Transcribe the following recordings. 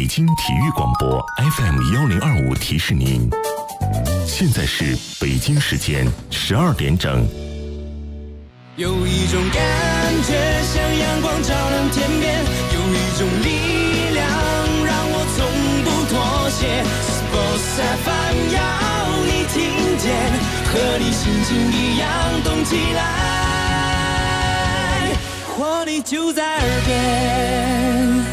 北京体育广播 FM1025提示您，现在是北京时间12点整。 有一种感觉像阳光照亮天边，有一种力量让我从不妥协。Sports FM 要你听见，和你心情一样动起来，活力就在耳边。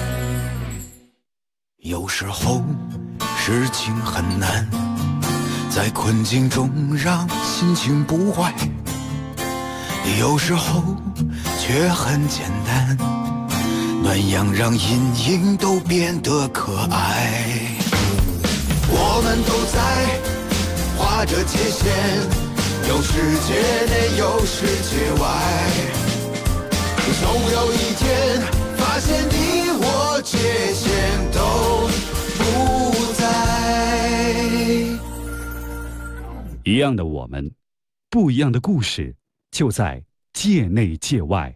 有时候事情很难，在困境中让心情不坏，有时候却很简单，暖阳让阴影都变得可爱。我们都在画着界限，有世界内有世界外，总有一天发现你我界限都不在。 一样的我们，不一样的故事，就在界内界外。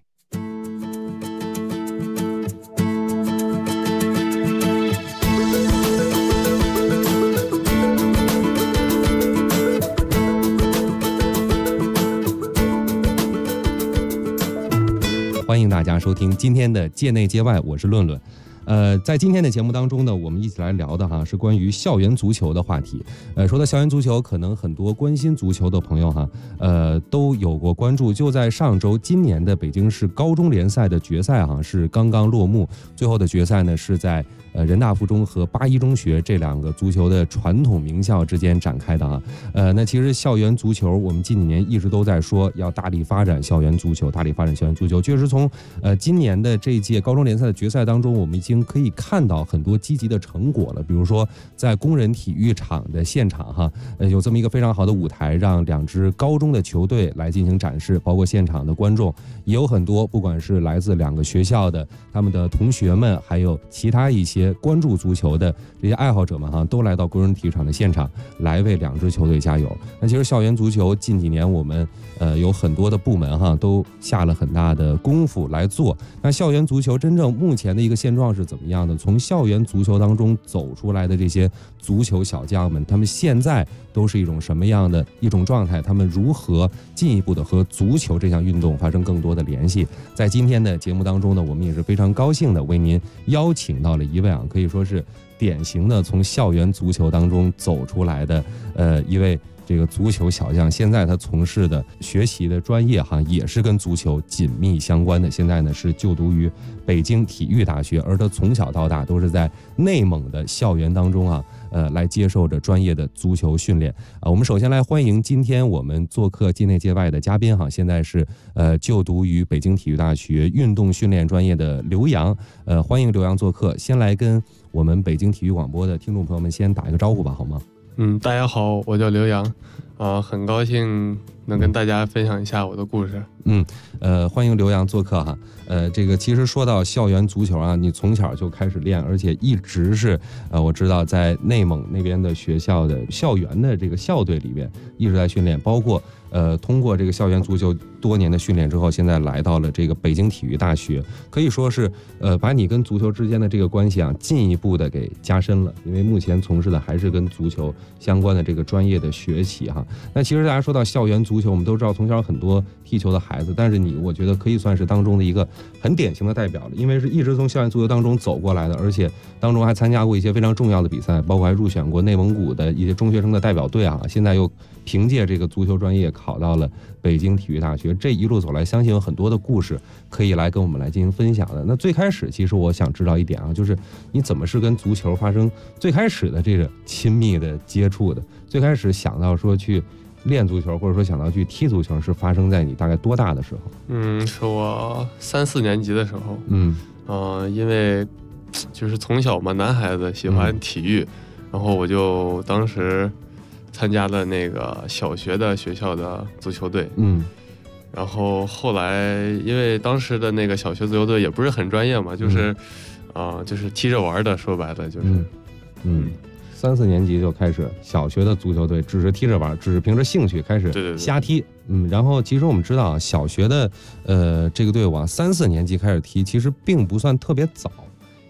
欢迎大家收听今天的界内界外，我是论论。在今天的节目当中呢，我们一起来聊的是关于校园足球的话题。说到校园足球，可能很多关心足球的朋友都有过关注。就在上周，今年的北京市高中联赛的决赛是刚刚落幕，最后的决赛呢是在人大附中和八一中学这两个足球的传统名校之间展开的那其实校园足球，我们近几年一直都在说要大力发展校园足球，大力发展校园足球。确实从今年的这一届高中联赛的决赛当中，我们已经可以看到很多积极的成果了。比如说在工人体育场的现场有这么一个非常好的舞台，让两支高中的球队来进行展示，包括现场的观众也有很多，不管是来自两个学校的他们的同学们，还有其他一些关注足球的这些爱好者们都来到工人体育场的现场来为两支球队加油。那其实校园足球近几年我们有很多的部门都下了很大的功夫来做。那校园足球真正目前的一个现状是怎么样的？从校园足球当中走出来的这些足球小将们，他们现在都是一种什么样的一种状态？他们如何进一步的和足球这项运动发生更多的联系？在今天的节目当中呢，我们也是非常高兴的为您邀请到了一位可以说是典型的从校园足球当中走出来的一位这个足球小将。现在他从事的学习的专业也是跟足球紧密相关的。现在呢是就读于北京体育大学，而他从小到大都是在内蒙的校园当中来接受着专业的足球训练我们首先来欢迎今天我们做客界内界外的嘉宾现在是就读于北京体育大学运动训练专业的刘洋。欢迎刘洋做客。先来跟我们北京体育广播的听众朋友们先打一个招呼吧，好吗？ 大家好，我叫刘洋，很高兴能跟大家分享一下我的故事。 欢迎刘洋做客这个其实说到校园足球你从小就开始练，而且一直是我知道在内蒙那边的学校的校园的这个校队里面一直在训练，包括通过这个校园足球多年的训练之后，现在来到了这个北京体育大学，可以说是把你跟足球之间的这个关系进一步的给加深了，因为目前从事的还是跟足球相关的这个专业的学习那其实大家说到校园足球，我们都知道从小很多踢球的孩子，但是我觉得可以算是当中的一个很典型的代表了，因为是一直从校园足球当中走过来的，而且当中还参加过一些非常重要的比赛，包括还入选过内蒙古的一些中学生的代表队现在又凭借这个足球专业考到了北京体育大学。这一路走来，相信有很多的故事可以来跟我们来进行分享的。那最开始其实我想知道一点就是你怎么是跟足球发生最开始的这个亲密的接触的？最开始想到说去练足球，或者说想到去踢足球，是发生在你大概多大的时候？ 是我3、4年级的时候。因为就是从小嘛，男孩子喜欢体育，然后我就当时参加了那个小学的学校的足球队。然后后来因为当时的那个小学足球队也不是很专业嘛，就是就是踢着玩的，说白了就是 3、4年级就开始小学的足球队，只是踢着玩，只是凭着兴趣开始瞎踢。然后其实我们知道小学的这个队伍3、4年级开始踢，其实并不算特别早，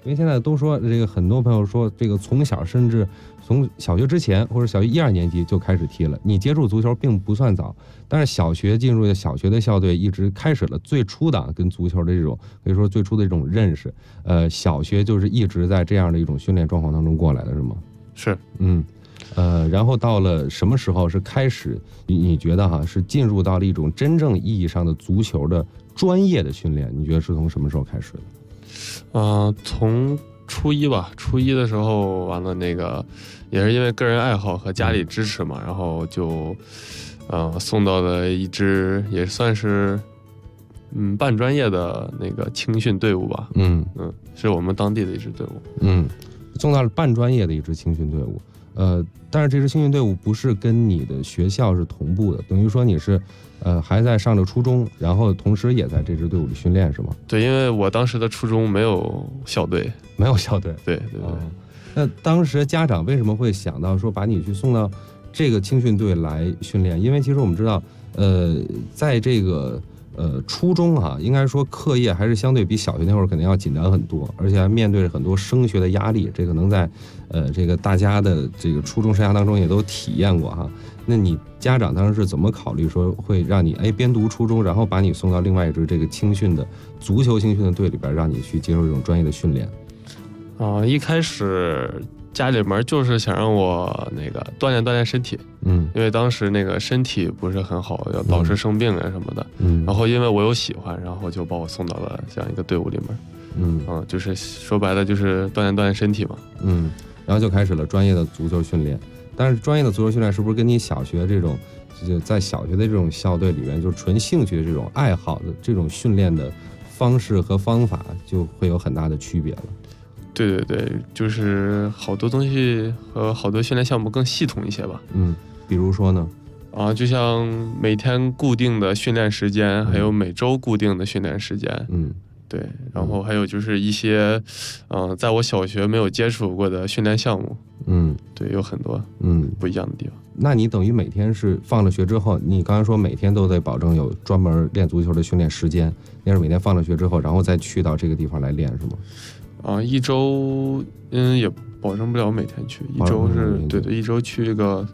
因为现在都说这个很多朋友说这个从小甚至从小学之前或者小学1、2年级就开始踢了，你接触足球并不算早，但是小学进入小学的校队一直开始了最初的跟足球的这种可以说最初的这种认识，小学就是一直在这样的一种训练状况当中过来的是吗？ 是， 然后到了什么时候是开始你觉得是进入到了一种真正意义上的足球的专业的训练？你觉得是从什么时候开始的？ 从初一吧，初一的时候完了那个也是因为个人爱好和家里支持嘛，然后就送到了一支也算是半专业的那个青训队伍吧，是我们当地的一支队伍， 送到了半专业的一支青训队伍，但是这支青训队伍不是跟你的学校是同步的，等于说你是还在上着初中，然后同时也在这支队伍里训练是吗？ 对，因为我当时的初中没有校队，对。 那当时家长为什么会想到说把你去送到这个青训队来训练？因为其实我们知道，在这个初中应该说课业还是相对比小学那会儿肯定要紧张很多，而且还面对着很多升学的压力，这个能在这个大家的这个初中生涯当中也都体验过那你家长当时是怎么考虑说会让你边读初中，然后把你送到另外一支这个青训的足球青训的队里边，让你去接受这种专业的训练？ 一开始家里面就是想让我那个锻炼身体，因为当时那个身体不是很好，要老是生病什么的，然后因为我有喜欢，然后就把我送到了这样一个队伍里面，就是说白了就是锻炼身体嘛， 然后就开始了专业的足球训练。但是专业的足球训练是不是跟你小学这种就在小学的这种校队里面就是纯兴趣的这种爱好的这种训练的方式和方法就会有很大的区别了？ 对，就是好多东西和好多训练项目更系统一些吧。 比如说呢？ 就像每天固定的训练时间，还有每周固定的训练时间。对，然后还有就是一些在我小学没有接触过的训练项目。对，有很多不一样的地方。 那你等于每天是放了学之后，你刚才说每天都得保证有专门练足球的训练时间，那是每天放了学之后，然后再去到这个地方来练是吗？ 一周也保证不了每天去，一周是对，一周去个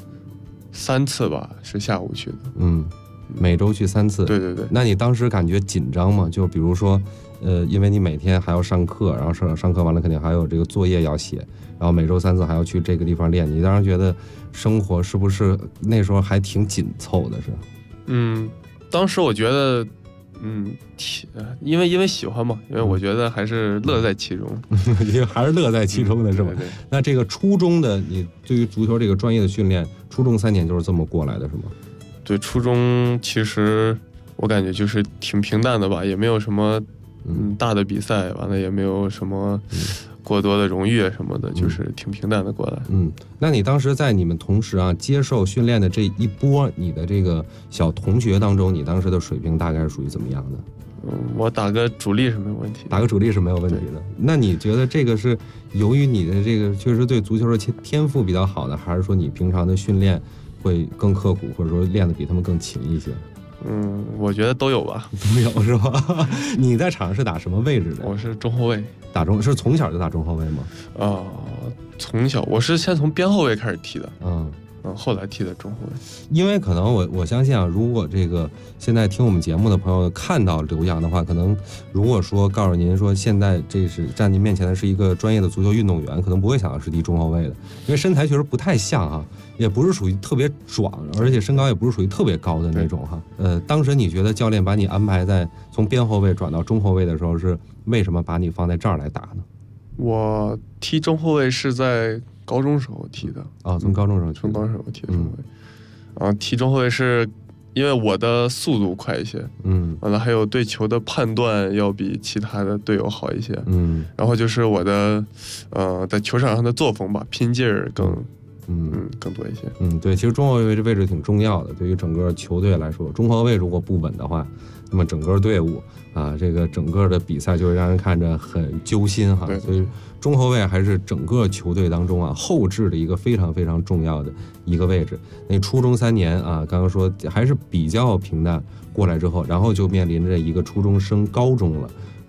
3次吧，是下午去的。每周去3次。对。 那你当时感觉紧张吗？就比如说因为你每天还要上课，然后上课完了肯定还有这个作业要写，然后每周3次还要去这个地方练，你当时觉得生活是不是那时候还挺紧凑的？是？ 当时我觉得因为喜欢嘛，因为我觉得还是乐在其中， 还是乐在其中的是吧？ 对。 那这个初中的你对于足球这个专业的训练，初中3年就是这么过来的是吗？ 对，初中其实我感觉就是挺平淡的吧，也没有什么大的比赛，完了也没有什么过多的荣誉什么的，就是挺平淡的过来。 那你当时在你们同时接受训练的这一波你的这个小同学当中，你当时的水平大概是属于怎么样的？ 我打个主力是没有问题， 打个主力是没有问题的。那你觉得这个是由于你的这个确实对足球的天赋比较好的，还是说你平常的训练会更刻苦，或者说练得比他们更勤一些？ 我觉得都有吧。 都有是吧？你在场上是打什么位置的？ 我是中后卫。 是从小就打中后卫吗？ 从小我是先从边后卫开始踢的。后来踢的中后卫。 因为可能我相信如果这个现在听我们节目的朋友看到刘洋的话，可能如果说告诉您说现在这是站您面前的是一个专业的足球运动员，可能不会想到是踢中后卫的，因为身材确实不太像也不是属于特别壮，而且身高也不是属于特别高的那种当时你觉得教练把你安排在从边后卫转到中后卫的时候，是为什么把你放在这儿来打呢？ 我踢中后卫是在高中时候踢的。 从高中时候踢的中后卫。踢中后卫是因为我的速度快一些，完了还有对球的判断要比其他的队友好一些，然后就是我的在球场上的作风吧，拼劲儿更多一些。 对，其实中后卫这位置挺重要的，对于整个球队来说，中后卫如果不稳的话，那么整个队伍这个整个的比赛就会让人看着很揪心所以中后卫还是整个球队当中后置的一个非常非常重要的一个位置。那初中3年刚刚说还是比较平淡过来之后，然后就面临着一个初中升高中了。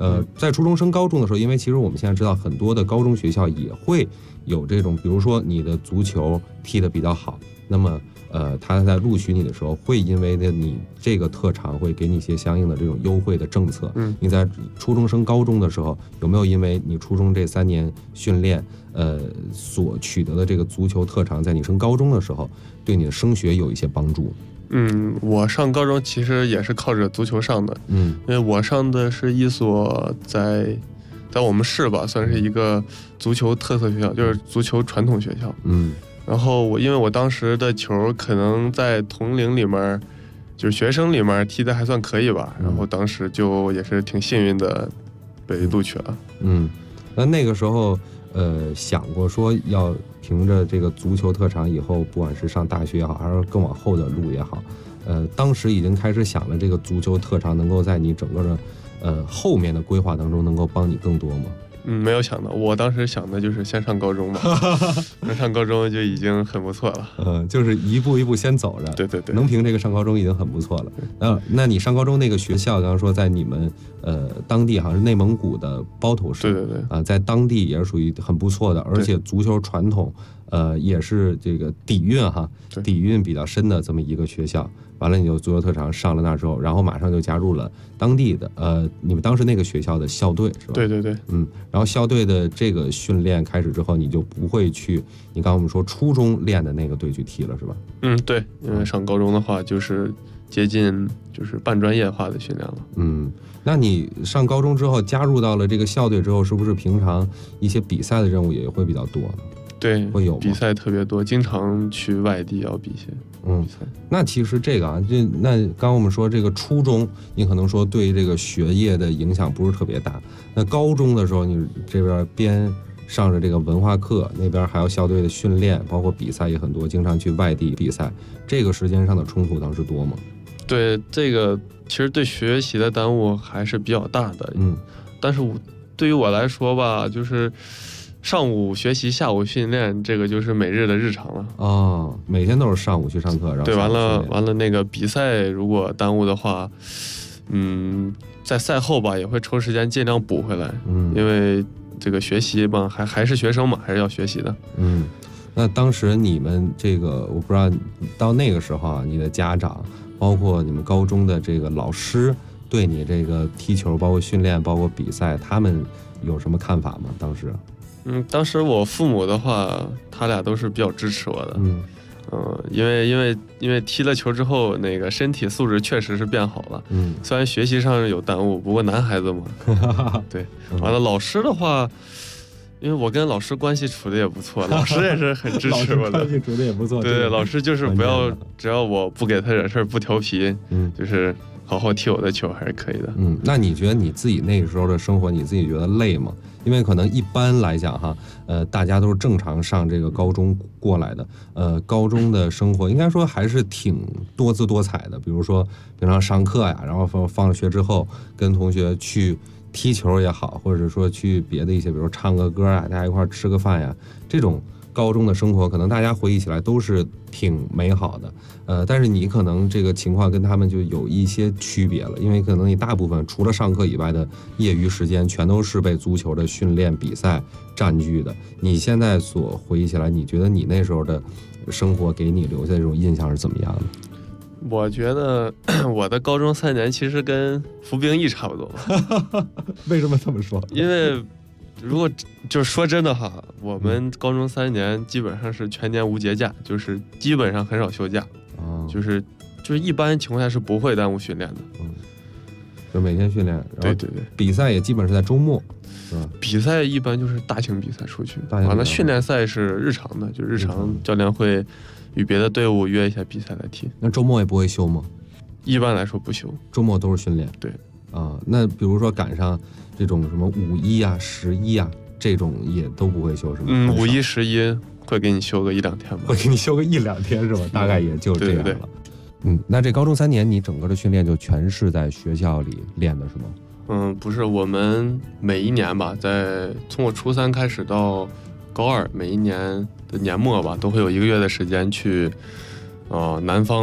在初中升高中的时候，因为其实我们现在知道很多的高中学校也会有这种，比如说你的足球踢得比较好，那么他在录取你的时候，会因为你这个特长会给你一些相应的这种优惠的政策。你在初中升高中的时候，有没有因为你初中这3年训练，所取得的这个足球特长，在你升高中的时候，对你的升学有一些帮助？ 我上高中其实也是靠着足球上的。因为我上的是一所在我们市吧，算是一个足球特色学校，就是足球传统学校。然后因为我当时的球可能在同龄里面，就是学生里面踢得还算可以吧，然后当时就也是挺幸运的被录取了。 那个时候想过说要凭着这个足球特长以后，不管是上大学也好，还是更往后的路也好，当时已经开始想了这个足球特长能够在你整个的后面的规划当中能够帮你更多吗？ 没有想到，我当时想的就是先上高中嘛，能上高中就已经很不错了。 就是一步一步先走着。 对对对， 能凭这个上高中已经很不错了。那你上高中那个学校，刚刚说在你们当地好像是内蒙古的包头市， 对对对， 在当地也是属于很不错的，而且足球传统也是这个底蕴比较深的这么一个学校。完了，你就足球特长上了那之后，然后马上就加入了当地的你们当时那个学校的校队是吧？ 对对对， 然后校队的这个训练开始之后，你就不会去你刚刚我们说初中练的那个队去踢了是吧？ 对，因为上高中的话就是接近就是半专业化的训练了。 那你上高中之后加入到了这个校队之后，是不是平常一些比赛的任务也会比较多？ 对， 会有比赛特别多，经常去外地要比些比赛。 那其实这个那刚刚我们说这个初中，你可能说对这个学业的影响不是特别大。那高中的时候，你这边边上着这个文化课，那边还有校队的训练，包括比赛也很多，经常去外地比赛。这个时间上的冲突当时多吗？ 对，这个其实对学习的耽误还是比较大的。但是对于我来说吧，就是上午学习，下午训练，这个就是每日的日常了。 每天都是上午去上课，然后对，完了那个比赛如果耽误的话，在赛后吧也会抽时间尽量补回来。因为这个学习嘛，还是学生嘛，还是要学习的。 那当时你们这个，我不知道到那个时候啊，你的家长，包括你们高中的这个老师，对你这个踢球，包括训练，包括比赛，他们有什么看法吗？当时？ 当时我父母的话，他俩都是比较支持我的。因为踢了球之后，那个身体素质确实是变好了。虽然学习上有耽误，不过男孩子嘛。对，完了老师的话，因为我跟老师关系处的也不错，老师也是很支持我的。 关系处的也不错。 对，老师就是只要我不给他惹事，不调皮，就是好好踢我的球还是可以的。 那你觉得你自己那个时候的生活，你自己觉得累吗？因为可能一般来讲哈，大家都是正常上这个高中过来的，高中的生活应该说还是挺多姿多彩的。比如说平常上课呀，然后放了学之后跟同学去踢球也好，或者说去别的一些，比如说唱个歌啊，大家一块吃个饭呀，这种高中的生活可能大家回忆起来都是挺美好的。但是你可能这个情况跟他们就有一些区别了，因为可能你大部分除了上课以外的业余时间全都是被足球的训练比赛占据的。你现在所回忆起来，你觉得你那时候的生活给你留下的这种印象是怎么样的？ 我觉得我的高中3年其实跟服兵役差不多。 为什么这么说？ 因为如果就是说真的哈，我们高中3年基本上是全年无节假，就是基本上很少休假。就是一般情况下是不会耽误训练的。 就每天训练。 对对对， 比赛也基本是在周末，是吧？ 比赛一般就是大型比赛出去，完了训练赛是日常的，就日常教练会与别的队伍约一下比赛来踢。 那周末也不会休吗？ 一般来说不休， 周末都是训练。 对。 那比如说赶上这种什么5·1啊、11啊，这种也都不会休是吗 ？5·1、11会给你休个1-2天吧。 会给你休个1-2天是吧？大概也就这样了。对对对。那这高中3年你整个的训练就全是在学校里练的是吗？ 不是，我们每一年吧，从我初3开始到高2，每一年的年末吧，都会有1个月的时间去南方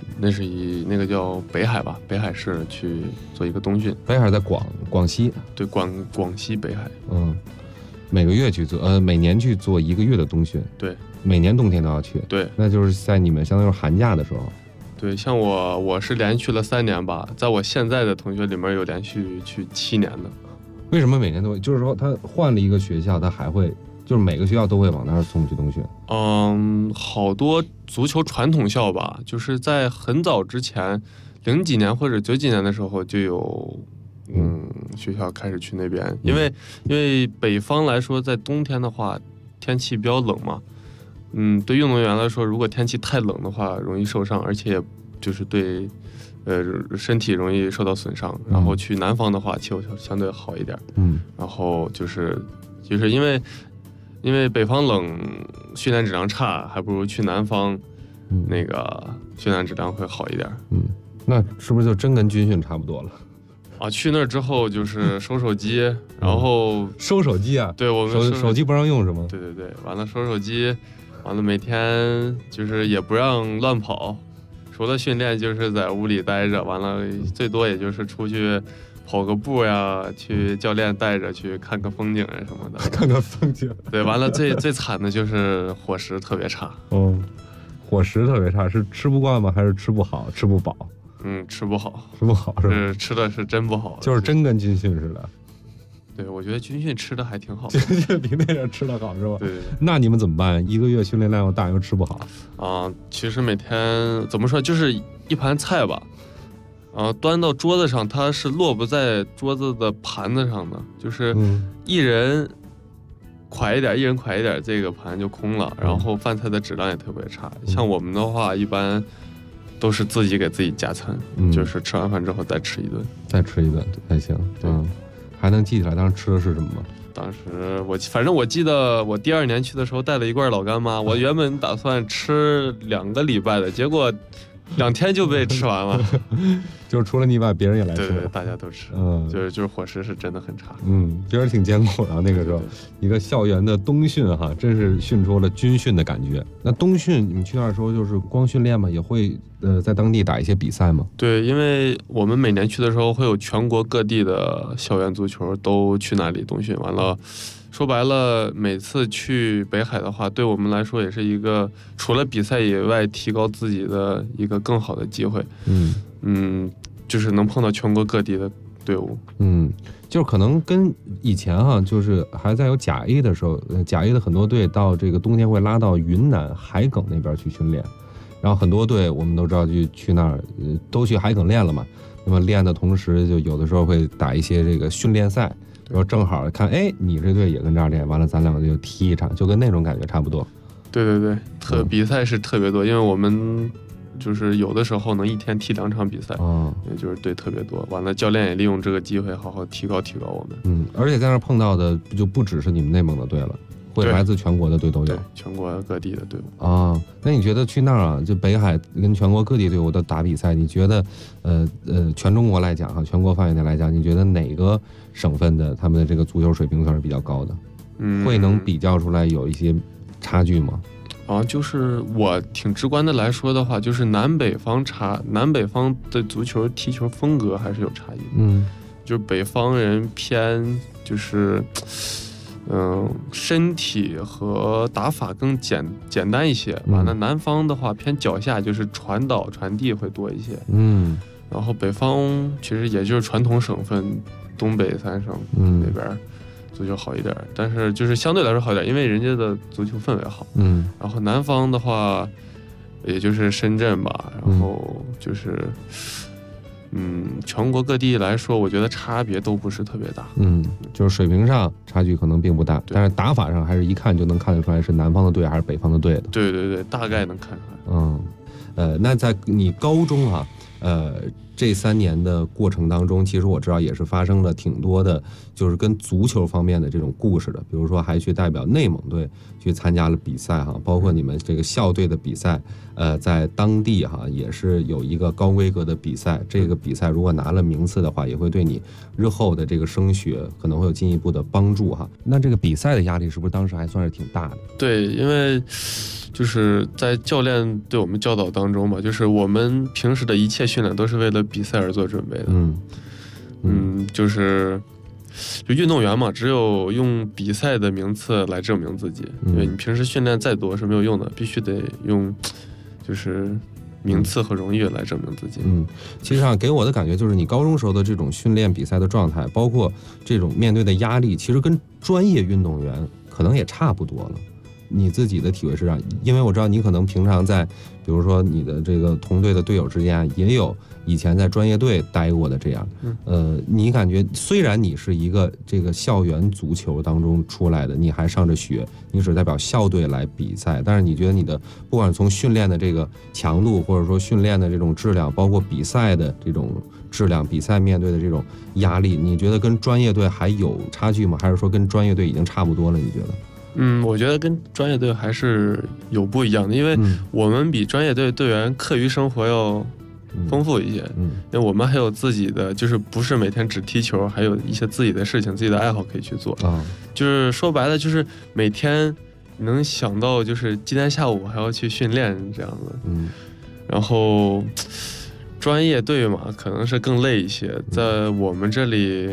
那是以那个叫北海吧，北海市去做一个冬训。 北海在广西， 对，广西北海。 每个月去做，每年去做1个月的冬训。 对， 每年冬天都要去。 对， 那就是在你们相当于寒假的时候。 对，像我是连续了3年吧，在我现在的同学里面有连续去7年的。 为什么每年都会？就是说他换了一个学校，他还会就是每个学校都会往那儿送去冬训。 好多足球传统校吧，就是在很早之前，00几年或者90几年的时候就有，学校开始去那边，因为北方来说，在冬天的话，天气比较冷嘛，对运动员来说，如果天气太冷的话，容易受伤，而且也就是对。身体容易受到损伤，然后去南方的话气候相对好一点，然后就是因为北方冷，训练质量差，还不如去南方，那个训练质量会好一点。 那是不是就真跟军训差不多了？ 啊，去那儿之后就是收手机，然后收手机啊？ 对，我们手机不让用是吗？ 对，完了收手机，完了每天就是也不让乱跑。除了训练就是在屋里待着，完了最多也就是出去跑个步呀，去教练带着去看个风景啊什么的。 看个风景。对， 完了最惨的就是伙食特别差。 伙食特别差，是吃不惯吗？还是吃不好、吃不饱？ 吃不好。 吃不好是吧？ 吃的是真不好， 就是真跟军训似的。 对，我觉得军训吃的还挺好。 军训比那点吃的好是吧？ 对。 那你们怎么办？1个月训练量又大又吃不好啊？其实每天怎么说，就是一盘菜吧，端到桌子上，它是落不在桌子的盘子上的，就是一人蒯一点，这个盘就空了，然后饭菜的质量也特别差。像我们的话，一般都是自己给自己加餐，就是吃完饭之后再吃一顿才行。还能记起来当时吃的是什么吗？ 当时反正我记得我第2年去的时候带了一罐老干妈，我原本打算吃2个礼拜的，结果2天就被吃完了。 就是除了你以外，别人也来吃。 对，大家都吃。就是伙食是真的很差。 觉得挺艰苦的那个时候，一个校园的冬训哈，真是训出了军训的感觉。那冬训你们去那儿的时候就是光训练吗？也会在当地打一些比赛吗？ 对，因为我们每年去的时候会有全国各地的校园足球都去那里冬训，完了。说白了，每次去北海的话，对我们来说也是一个除了比赛以外提高自己的一个更好的机会。就是能碰到全国各地的队伍。 就是可能跟以前就是还在有甲 A 的时候，甲 A 的很多队到这个冬天会拉到云南海埂那边去训练，然后很多队我们都知道就去那儿，都去海埂练了嘛。那么练的同时，就有的时候会打一些这个训练赛。然后正好看，你这队也跟这儿练，完了咱两个就踢一场，就跟那种感觉差不多。 对，比赛是特别多，因为我们就是有的时候能一天踢2场比赛，也就是队特别多。完了，教练也利用这个机会好好提高我们。 而且在那儿碰到的就不只是你们内蒙的队了，会来自全国的队都有。 对，全国各地的队伍。 那你觉得去那儿就北海跟全国各地队伍的打比赛，你觉得全中国来讲全国范围内来讲，你觉得哪个省份的他们的这个足球水平算是比较高的？会能比较出来有一些差距吗？ 就是我挺直观的来说的话，就是南北方的足球踢球风格还是有差异。就是北方人偏就是身体和打法更简单一些，完了南方的话偏脚下，就是传导传递会多一些。然后北方其实也就是传统省份东北3省那边足球好一点，但是就是相对来说好一点，因为人家的足球氛围好。然后南方的话也就是深圳吧，然后就是全国各地来说，我觉得差别都不是特别大。 就是水平上差距可能并不大，但是打法上还是一看就能看得出来是南方的队还是北方的队的。 对，大概能看出来。 那在你高中这3年的过程当中，其实我知道也是发生了挺多的，就是跟足球方面的这种故事的。比如说，还去代表内蒙队去参加了比赛哈，包括你们这个校队的比赛，在当地哈也是有一个高规格的比赛。这个比赛如果拿了名次的话，也会对你日后的这个升学可能会有进一步的帮助哈。那这个比赛的压力是不是当时还算是挺大的？ 对，因为就是在教练对我们教导当中嘛，就是我们平时的一切训练都是为了比赛而做准备的。就运动员嘛，只有用比赛的名次来证明自己，因为你平时训练再多是没有用的，必须得用就是名次和荣誉来证明自己。 其实给我的感觉就是你高中时候的这种训练比赛的状态，包括这种面对的压力，其实跟专业运动员可能也差不多了。你自己的体会是这样，因为我知道你可能平常在，比如说你的这个同队的队友之间也有以前在专业队待过的这样，你感觉虽然你是一个这个校园足球当中出来的，你还上着学，你只代表校队来比赛，但是你觉得你的不管从训练的这个强度，或者说训练的这种质量，包括比赛的这种质量，比赛面对的这种压力，你觉得跟专业队还有差距吗？还是说跟专业队已经差不多了？你觉得？ 我觉得跟专业队还是有不一样的，因为我们比专业队队员课余生活要丰富一些，因为我们还有自己的，就是不是每天只踢球，还有一些自己的事情、自己的爱好可以去做。就是说白了，就是每天能想到，就是今天下午还要去训练这样的。然后专业队嘛，可能是更累一些，在我们这里，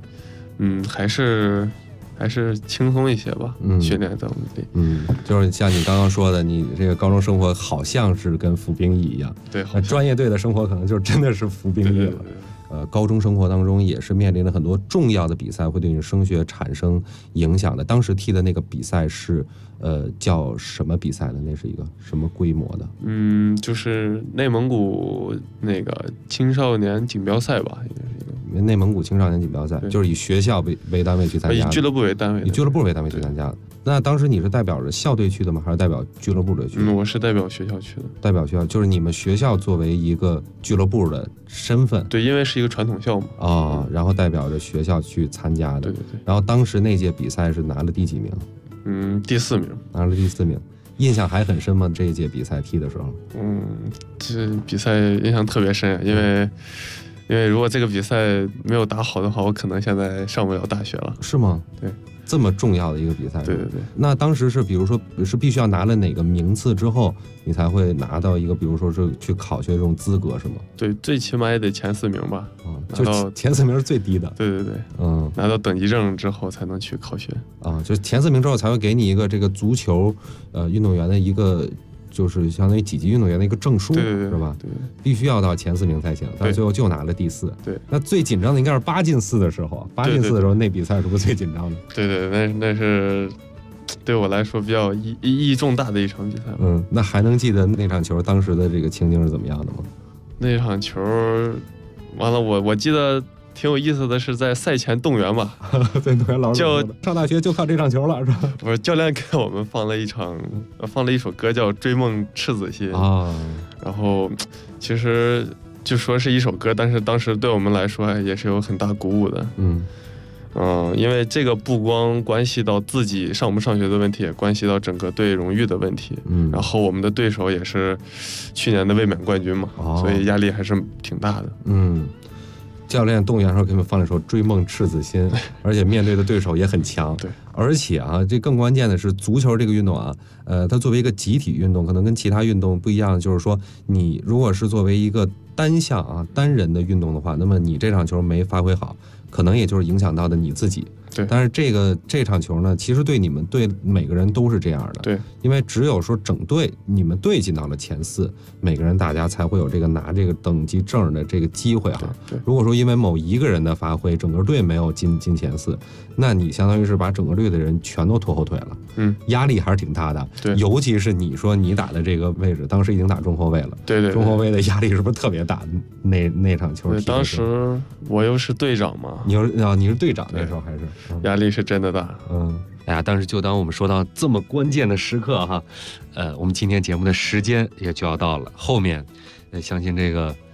还是轻松一些吧，训练在我们这里。 就是像你刚刚说的，你这个高中生活好像是跟服兵役一样， 对， 专业队的生活可能就真的是服兵役了。高中生活当中也是面临了很多重要的比赛，会对你升学产生影响的。当时踢的那个比赛是叫什么比赛呢？那是一个什么规模的？ 就是内蒙古那个青少年锦标赛吧，应该是一个。 内蒙古青少年锦标赛，就是以学校为单位去参加， 以俱乐部为单位， 以俱乐部为单位去参加的。那当时你是代表着校队去的吗？还是代表俱乐部队去的？ 我是代表学校去的。 代表学校，就是你们学校作为一个俱乐部的身份。 对，因为是一个传统校嘛。 然后代表着学校去参加的。 对。 然后当时那届比赛是拿了第几名？ 第4名。 拿了第4名。印象还很深吗？这一届比赛踢的时候？ 这比赛印象特别深，因为如果这个比赛没有打好的话，我可能现在上不了大学了。 是吗？ 对， 这么重要的一个比赛。 对。 那当时是比如说是必须要拿了哪个名次之后，你才会拿到一个，比如说是去考学这种资格，是吗？ 对，最起码也得前4名吧。 就前4名是最低的。 对。拿到等级证之后才能去考学。就前4名之后才会给你一个这个足球运动员的一个。就是相当于几级运动员的一个证书，是吧？对，必须要到前4名才行，但最后就拿了第4。 对， 那最紧张的应该是8进4的时候，8进4的时候那比赛是不是最紧张的？ 对，那是对我来说比较意义重大的一场比赛。 那还能记得那场球当时的这个情景是怎么样的吗？ 那场球，完了我记得。挺有意思的是，在赛前动员吧， 对，动员老师上大学就靠这场球了，是吧？ 不是，教练给我们放了一首歌叫《追梦赤子心》然后其实就说是一首歌，但是当时对我们来说也是有很大鼓舞的。因为这个不光关系到自己上不上学的问题，也关系到整个队荣誉的问题。然后我们的对手也是去年的卫冕冠军嘛，所以压力还是挺大的。 教练动员的时候给你们放了一首《追梦赤子心》，而且面对的对手也很强。 对， 而且这更关键的是足球这个运动它作为一个集体运动，可能跟其他运动不一样，就是说你如果是作为一个单项单人的运动的话，那么你这场球没发挥好，可能也就是影响到的你自己。 对， 但是这场球呢，其实对你们队每个人都是这样的。 对， 因为只有说整队你们队进到了前4，每个人大家才会有这个拿这个等级证的这个机会对， 如果说因为某一个人的发挥，整个队没有进前4，那你相当于是把整个队的人全都拖后腿了。压力还是挺大的。 对， 尤其是你说你打的这个位置，当时已经打中后卫了。 对， 中后卫的压力是不是特别大？那场球对，当时我又是队长嘛。 你是队长那时候还是？ 压力是真的大。 哎呀，但是就当我们说到这么关键的时刻我们今天节目的时间也就要到了，后面相信这个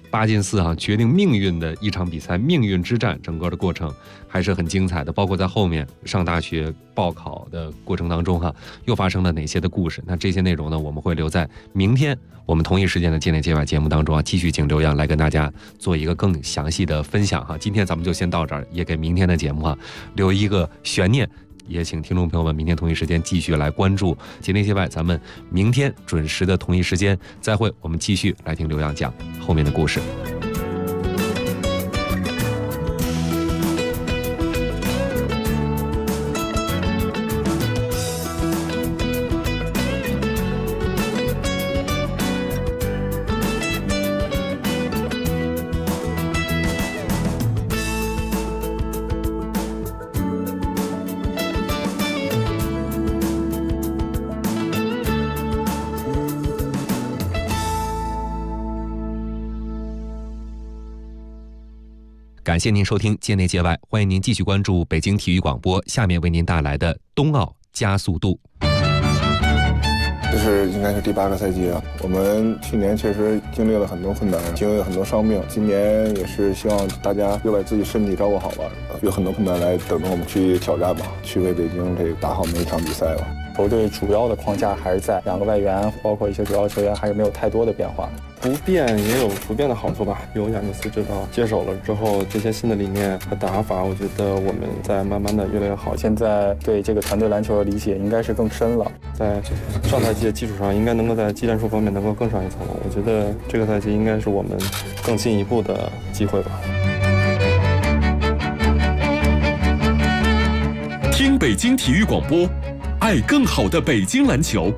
8进4决定命运的一场比赛，命运之战，整个的过程还是很精彩的。包括在后面上大学报考的过程当中又发生了哪些的故事？那这些内容呢，我们会留在明天我们同一时间的界内界外节目当中继续请刘洋来跟大家做一个更详细的分享今天咱们就先到这儿，也给明天的节目留一个悬念。也请听众朋友们明天同一时间继续来关注界内界外，咱们明天准时的同一时间再会，我们继续来听刘洋讲后面的故事。感谢您收听界内界外，欢迎您继续关注北京体育广播，下面为您带来的冬奥加速度。 这是应该是第8个赛季了，我们去年确实经历了很多困难，经历了很多伤病，今年也是希望大家又把自己身体照顾好吧，有很多困难来等着我们去挑战吧，去为北京打好每一场比赛吧。 球队主要的框架还是在2个外援，包括一些主要球员还是没有太多的变化。 不变也有不变的好处吧。有亚尼斯指导接手了之后，这些新的理念和打法，我觉得我们在慢慢的越来越好。 现在对这个团队篮球的理解应该是更深了， 在上赛季的基础上，应该能够在技战术方面能够更上一层楼。我觉得这个赛季应该是我们更进一步的机会吧。 听北京体育广播，爱更好的北京篮球。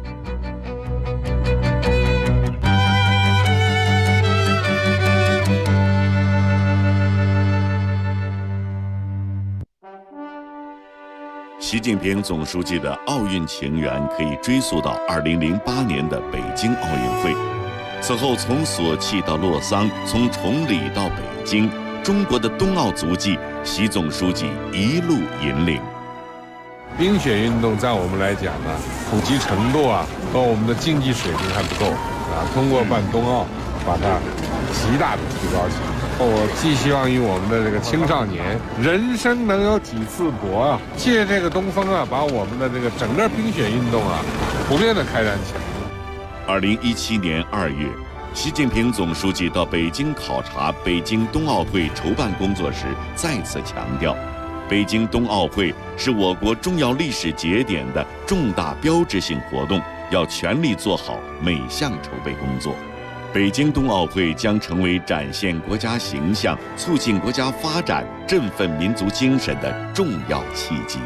习近平总书记的奥运情缘可以追溯到2008年的北京奥运会。此后，从索契到洛桑，从崇礼到北京，中国的冬奥足迹，习总书记一路引领。 冰雪运动在我们来讲呢，普及程度和我们的竞技水平还不够通过办冬奥，把它极大的提高起来。我寄希望于我们的这个青少年，人生能有几次搏借这个东风把我们的这个整个冰雪运动普遍的开展起来。 2017年2月，习近平总书记到北京考察北京冬奥会筹办工作时，再次强调，北京冬奥会是我国重要历史节点的重大标志性活动，要全力做好每项筹备工作。北京冬奥会将成为展现国家形象、促进国家发展、振奋民族精神的重要契机。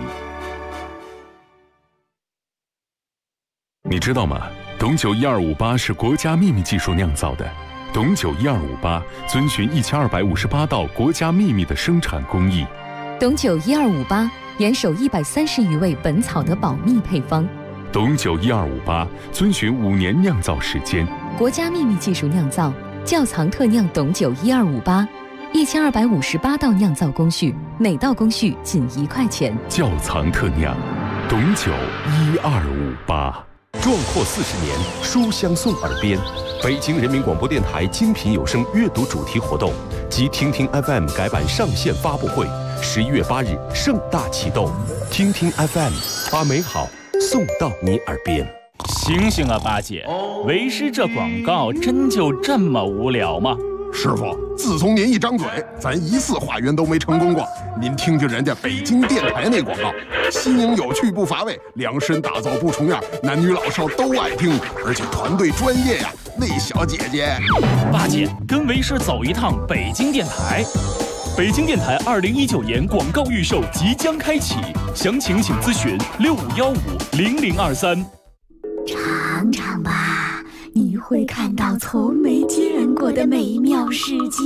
你知道吗？董酒1258是国家秘密技术酿造的。董酒1258遵循1258道国家秘密的生产工艺。 董酒1258严守130余味本草的保密配方。 董酒1258遵循5年酿造时间， 国家秘密技术酿造，窖藏特酿董酒1258，1258道酿造工序，每道工序仅1块钱。 窖藏特酿，董酒1258。 壮阔40年，书香送耳边。北京人民广播电台精品有声阅读主题活动及听听 FM 改版上线发布会，11月8日盛大启动。听听 FM， 把美好送到你耳边。 醒醒啊，八姐！为师这广告真就这么无聊吗？ 师傅，自从您一张嘴，咱1次化缘都没成功过。您听听人家北京电台那广告，新颖有趣不乏味，量身打造不重样，男女老少都爱听，而且团队专业呀。那小姐姐， 八姐跟为师走一趟北京电台。北京电台2019年广告预售即将开启，详情请咨询65150023。 尝尝吧，你会看到从没见过的美妙世界。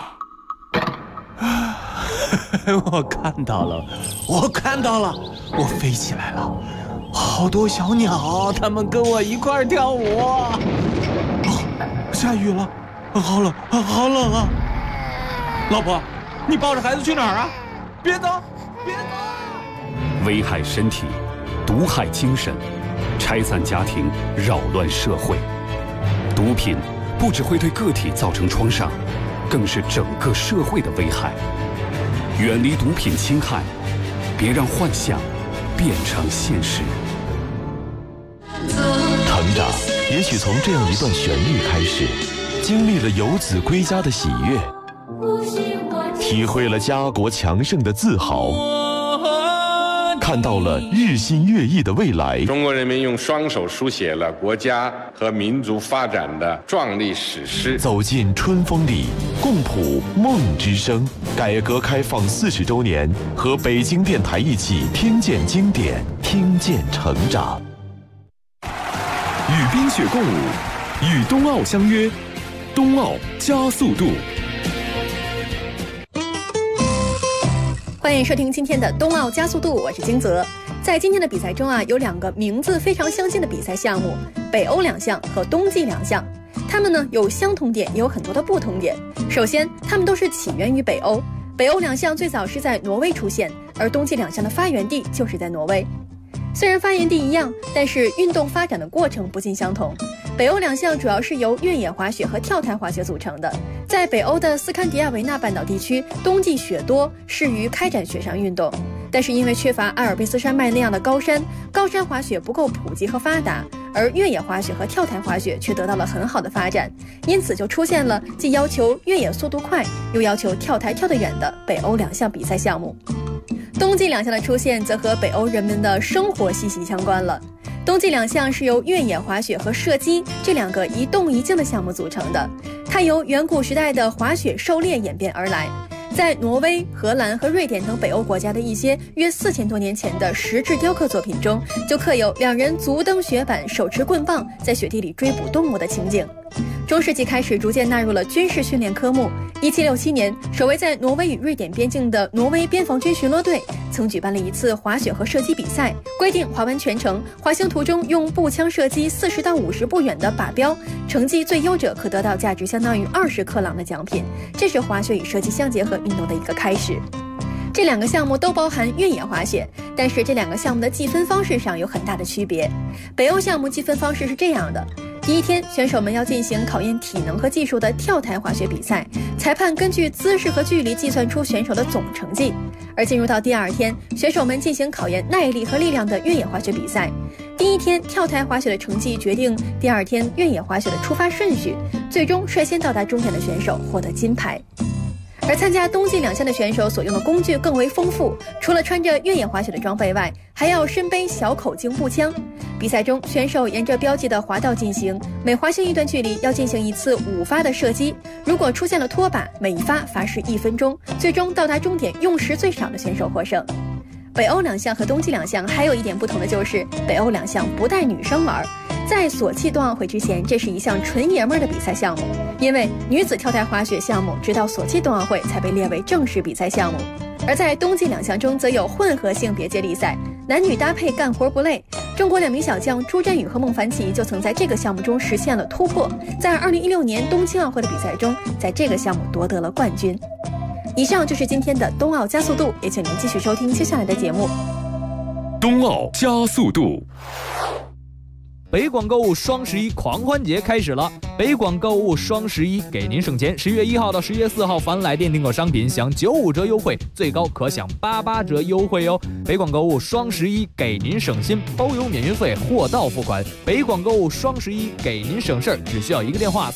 我看到了，我飞起来了，好多小鸟，它们跟我一块儿跳舞。下雨了，好冷啊！老婆，你抱着孩子去哪儿啊？别走！ 危害身体，毒害精神，拆散家庭，扰乱社会。毒品不只会对个体造成创伤， 更是整个社会的危害。远离毒品侵害，别让幻想变成现实。 成长也许从这样一段旋律开始，经历了游子归家的喜悦，体会了家国强盛的自豪，看到了日新月异的未来。 中国人民用双手书写了国家和民族发展的壮丽史诗。 走进春风里，共谱梦之声。改革开放40周年，和北京电台一起听见经典，听见成长。 与冰雪共舞，与冬奥相约，冬奥加速度。 欢迎收听今天的冬奥加速度，我是金泽。在今天的比赛中有2个名字非常相近的比赛项目，北欧2项和冬季2项。它们呢有相同点，也有很多的不同点。首先，它们都是起源于北欧。北欧2项最早是在挪威出现，而冬季2项的发源地就是在挪威。虽然发源地一样，但是运动发展的过程不尽相同。北欧2项主要是由越野滑雪和跳台滑雪组成的。在北欧的斯堪的亚维纳半岛地区，冬季雪多，适于开展雪上运动。但是因为缺乏阿尔卑斯山脉那样的高山滑雪不够普及和发达，而越野滑雪和跳台滑雪却得到了很好的发展，因此就出现了既要求越野速度快，又要求跳台跳得远的北欧2项比赛项目。冬季2项的出现则和北欧人们的生活息息相关了。冬季2项是由越野滑雪和射击这2个一动一静的项目组成的，它由远古时代的滑雪狩猎演变而来。在挪威、荷兰和瑞典等北欧国家的一些约4000多年前的石质雕刻作品中，就刻有2人足蹬雪板，手持棍棒，在雪地里追捕动物的情景。中世纪开始逐渐纳入了军事训练科目。1767年，守卫在挪威与瑞典边境的挪威边防军巡逻队曾举办了一次滑雪和射击比赛，规定滑完全程，滑行途中用步枪射击40到50步远的靶标，成绩最优者可得到价值相当于20克朗的奖品。这是滑雪与射击相结合运动的一个开始。这2个项目都包含越野滑雪，但是这2个项目的计分方式上有很大的区别。北欧项目计分方式是这样的：第一天，选手们要进行考验体能和技术的跳台滑雪比赛，裁判根据姿势和距离计算出选手的总成绩。而进入到第2天，选手们进行考验耐力和力量的越野滑雪比赛。第一天跳台滑雪的成绩决定第2天越野滑雪的出发顺序，最终率先到达终点的选手获得金牌。而参加冬季2项的选手所用的工具更为丰富，除了穿着越野滑雪的装备外，还要身背小口径步枪。比赛中，选手沿着标记的滑道进行，每滑行一段距离要进行一次5发的射击。如果出现了脱靶，每一发罚时1分钟，最终到达终点用时最少的选手获胜。北欧2项和冬季2项还有一点不同的就是，北欧2项不带女生玩。在索契冬奥会之前，这是一项纯爷们儿的比赛项目，因为女子跳台滑雪项目直到索契冬奥会才被列为正式比赛项目。而在冬季2项中则有混合性别接力赛，男女搭配干活不累。中国2名小将朱振宇和孟凡奇就曾在这个项目中实现了突破，在2016年冬青奥会的比赛中，在这个项目夺得了冠军。以上就是今天的冬奥加速度，也请您继续收听接下来的节目。 冬奥加速度。 北广购物双11狂欢节开始了！北广购物双11给您省钱，10月1号到10月4号，凡来电订购商品享95折优惠，最高可享88折优惠哟！北广购物双11给您省心，包邮免运费，货到付款。北广购物双11给您省事儿，只需要一个电话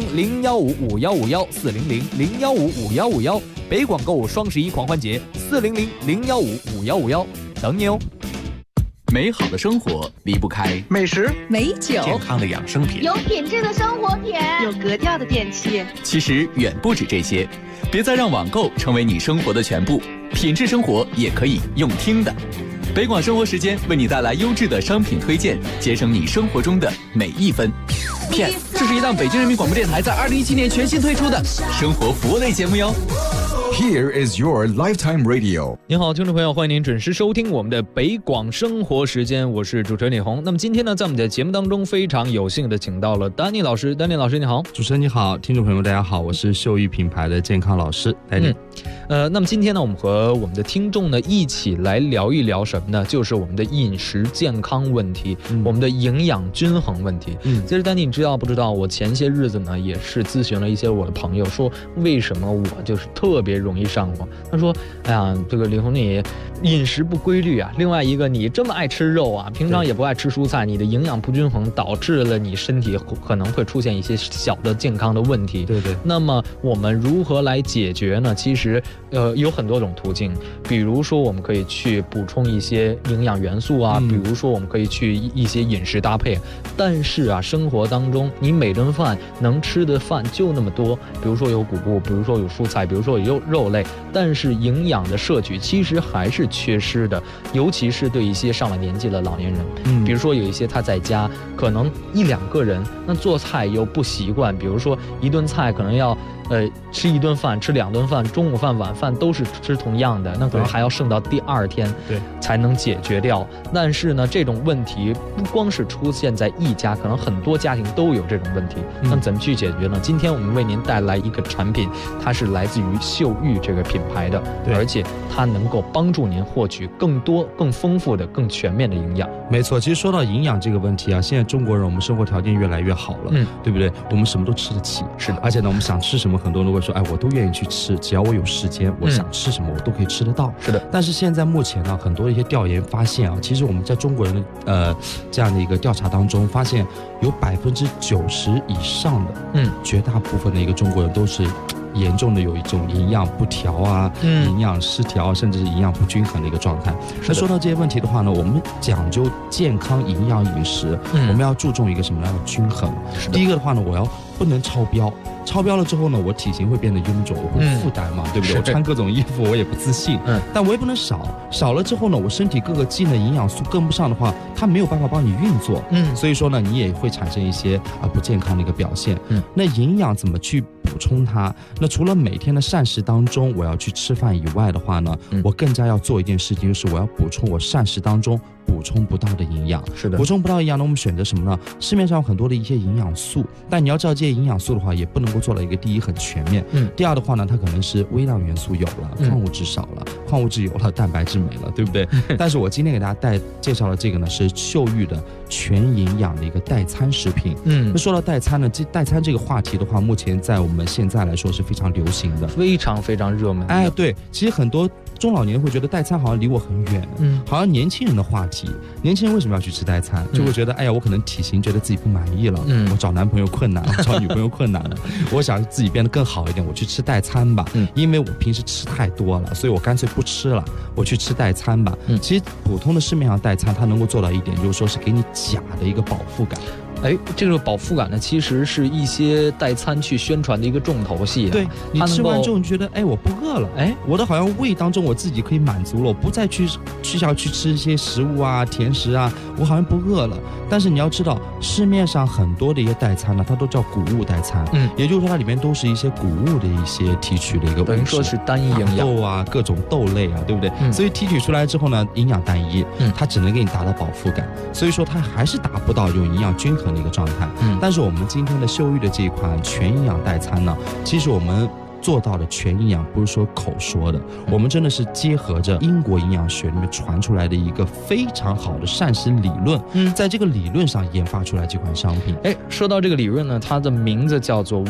400-015-5151，400-015-5151。北广购物双11狂欢节，400-015-5151，等你哦！ 美好的生活离不开美食、 美酒、健康的养生品、 有品质的生活品、 有格调的电器。 其实远不止这些，别再让网购成为你生活的全部，品质生活也可以用听的。北广生活时间为你带来优质的商品推荐，节省你生活中的每一分。 这是一档北京人民广播电台在2017年全新推出的生活服务类节目哟。 Here is your lifetime radio。 您好，听众朋友，欢迎您准时收听我们的北广生活时间，我是主持人李红。那么今天呢，在我们的节目当中，非常有幸的请到了丹尼老师。丹尼老师，你好。 主持人你好，听众朋友们大家好，我是秀玉品牌的健康老师丹尼。 那么今天呢，我们和我们的听众呢一起来聊一聊什么呢？就是我们的饮食健康问题，我们的营养均衡问题。其实丹尼，你知道不知道？我前些日子呢也是咨询了一些我的朋友，说为什么我就是特别容易上火。他说：“哎呀，这个李红你饮食不规律啊，另外一个你这么爱吃肉啊，平常也不爱吃蔬菜，你的营养不均衡，导致了你身体可能会出现一些小的健康的问题。” 对。 那么我们如何来解决呢？其实有很多种途径，比如说我们可以去补充一些营养元素啊，比如说我们可以去一些饮食搭配。但是啊，生活当中你每顿饭能吃的饭就那么多，比如说有谷物，比如说有蔬菜，比如说有肉类，但是营养的摄取其实还是缺失的，尤其是对一些上了年纪的老年人。比如说有一些他在家可能1、2个人，那做菜又不习惯，比如说一顿菜可能要吃1顿饭，吃2顿饭，中午饭晚饭都是吃同样的，那可能还要剩到第2天才能解决掉。但是呢，这种问题不光是出现在一家，可能很多家庭都有这种问题。那怎么去解决呢？今天我们为您带来一个产品，它是来自于秀玉这个品牌的，而且它能够帮助您获取更多、更丰富的、更全面的营养。 没错，其实说到营养这个问题啊，现在中国人我们生活条件越来越好了，对不对？我们什么都吃得起， 是的。 而且呢，我们想吃什么，很多人都会说，哎，我都愿意去吃，只要我有时间，我想吃什么我都可以吃得到。 是的。 但是现在目前呢，很多的一些调研发现啊，其实我们在中国人的这样的一个调查当中，发现有90%以上的，绝大部分的一个中国人都是严重的有一种营养不调啊，营养失调，甚至是营养不均衡的一个状态。那说到这些问题的话呢，我们讲究健康营养饮食，我们要注重一个什么样的均衡？第一个的话呢，我要不能超标。超标了之后呢，我体型会变得臃肿，我会负担嘛，对不对？我穿各种衣服我也不自信，但我也不能少了之后呢，我身体各个机能营养素跟不上的话，它没有办法帮你运作，所以说呢，你也会产生一些不健康的一个表现。那营养怎么去补充它？那除了每天的膳食当中我要去吃饭以外的话呢，我更加要做一件事情，就是我要补充我膳食当中补充不到的营养。 是的， 补充不到营养呢，我们选择什么呢？市面上有很多的一些营养素，但你要知道这些营养素的话，也不能够做到一个第一很全面，第二的话呢，它可能是微量元素有了，矿物质少了，矿物质有了，蛋白质没了，对不对？但是我今天给大家介绍的这个呢，是秀玉的全营养的一个代餐食品。那说到代餐呢，代餐这个话题的话，目前在我们现在来说是非常流行的， 非常非常热门。 哎，对，其实很多中老年会觉得代餐好像离我很远，好像年轻人的话题。年轻人为什么要去吃代餐？就会觉得，哎呀，我可能体型觉得自己不满意了，我找男朋友困难，我找女朋友困难了，我想自己变得更好一点，我去吃代餐吧。因为我平时吃太多了，所以我干脆不吃了，我去吃代餐吧。其实普通的市面上代餐，它能够做到一点，就是说是给你假的一个饱腹感。 这个饱腹感呢，其实是一些代餐去宣传的一个重头戏。 对，你吃完之后你觉得，我不饿了，我的好像胃当中我自己可以满足了，我不再去吃一些食物啊、甜食啊，我好像不饿了。但是你要知道，市面上很多的一些代餐呢，它都叫谷物代餐，也就是说它里面都是一些谷物的一些提取的一个物质， 等于说是单一营养， 豆啊，各种豆类啊，对不对？所以提取出来之后呢，营养单一，它只能给你达到饱腹感，所以说它还是达不到有营养均衡的一个状态。但是我们今天的秀玉的这一款全营养代餐呢，其实我们做到的全营养不是说口说的，我们真的是结合着英国营养学里面传出来的一个非常好的膳食理论，在这个理论上研发出来这款商品。 说到这个理论呢，它的名字叫做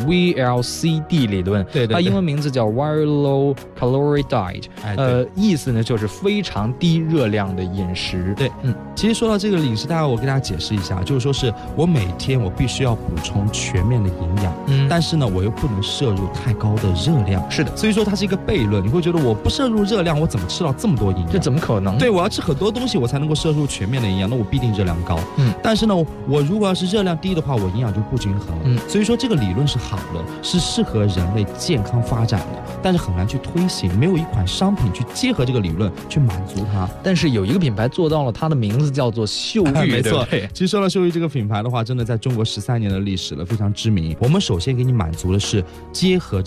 VLCD 理论，对，它英文名字叫 Very Low Calorie Diet，意思呢就是非常低热量的饮食。 对，其实说到这个饮食，大概我给大家解释一下，就是说是我每天我必须要补充全面的营养，但是呢，我又不能摄入太高的热量。 是的， 所以说它是一个悖论，你会觉得我不摄入热量，我怎么吃到这么多营养？ 这怎么可能？ 对，我要吃很多东西，我才能够摄入全面的营养，那我必定热量高。但是呢，我如果要是热量低的话，我营养就不均衡。所以说这个理论是好的，是适合人类健康发展的，但是很难去推行，没有一款商品去结合这个理论去满足它。 但是有一个品牌做到了，它的名字叫做秀玉， 没错。其实说到秀玉这个品牌的话，真的在中国13年的历史了，非常知名。我们首先给你满足的是结合着健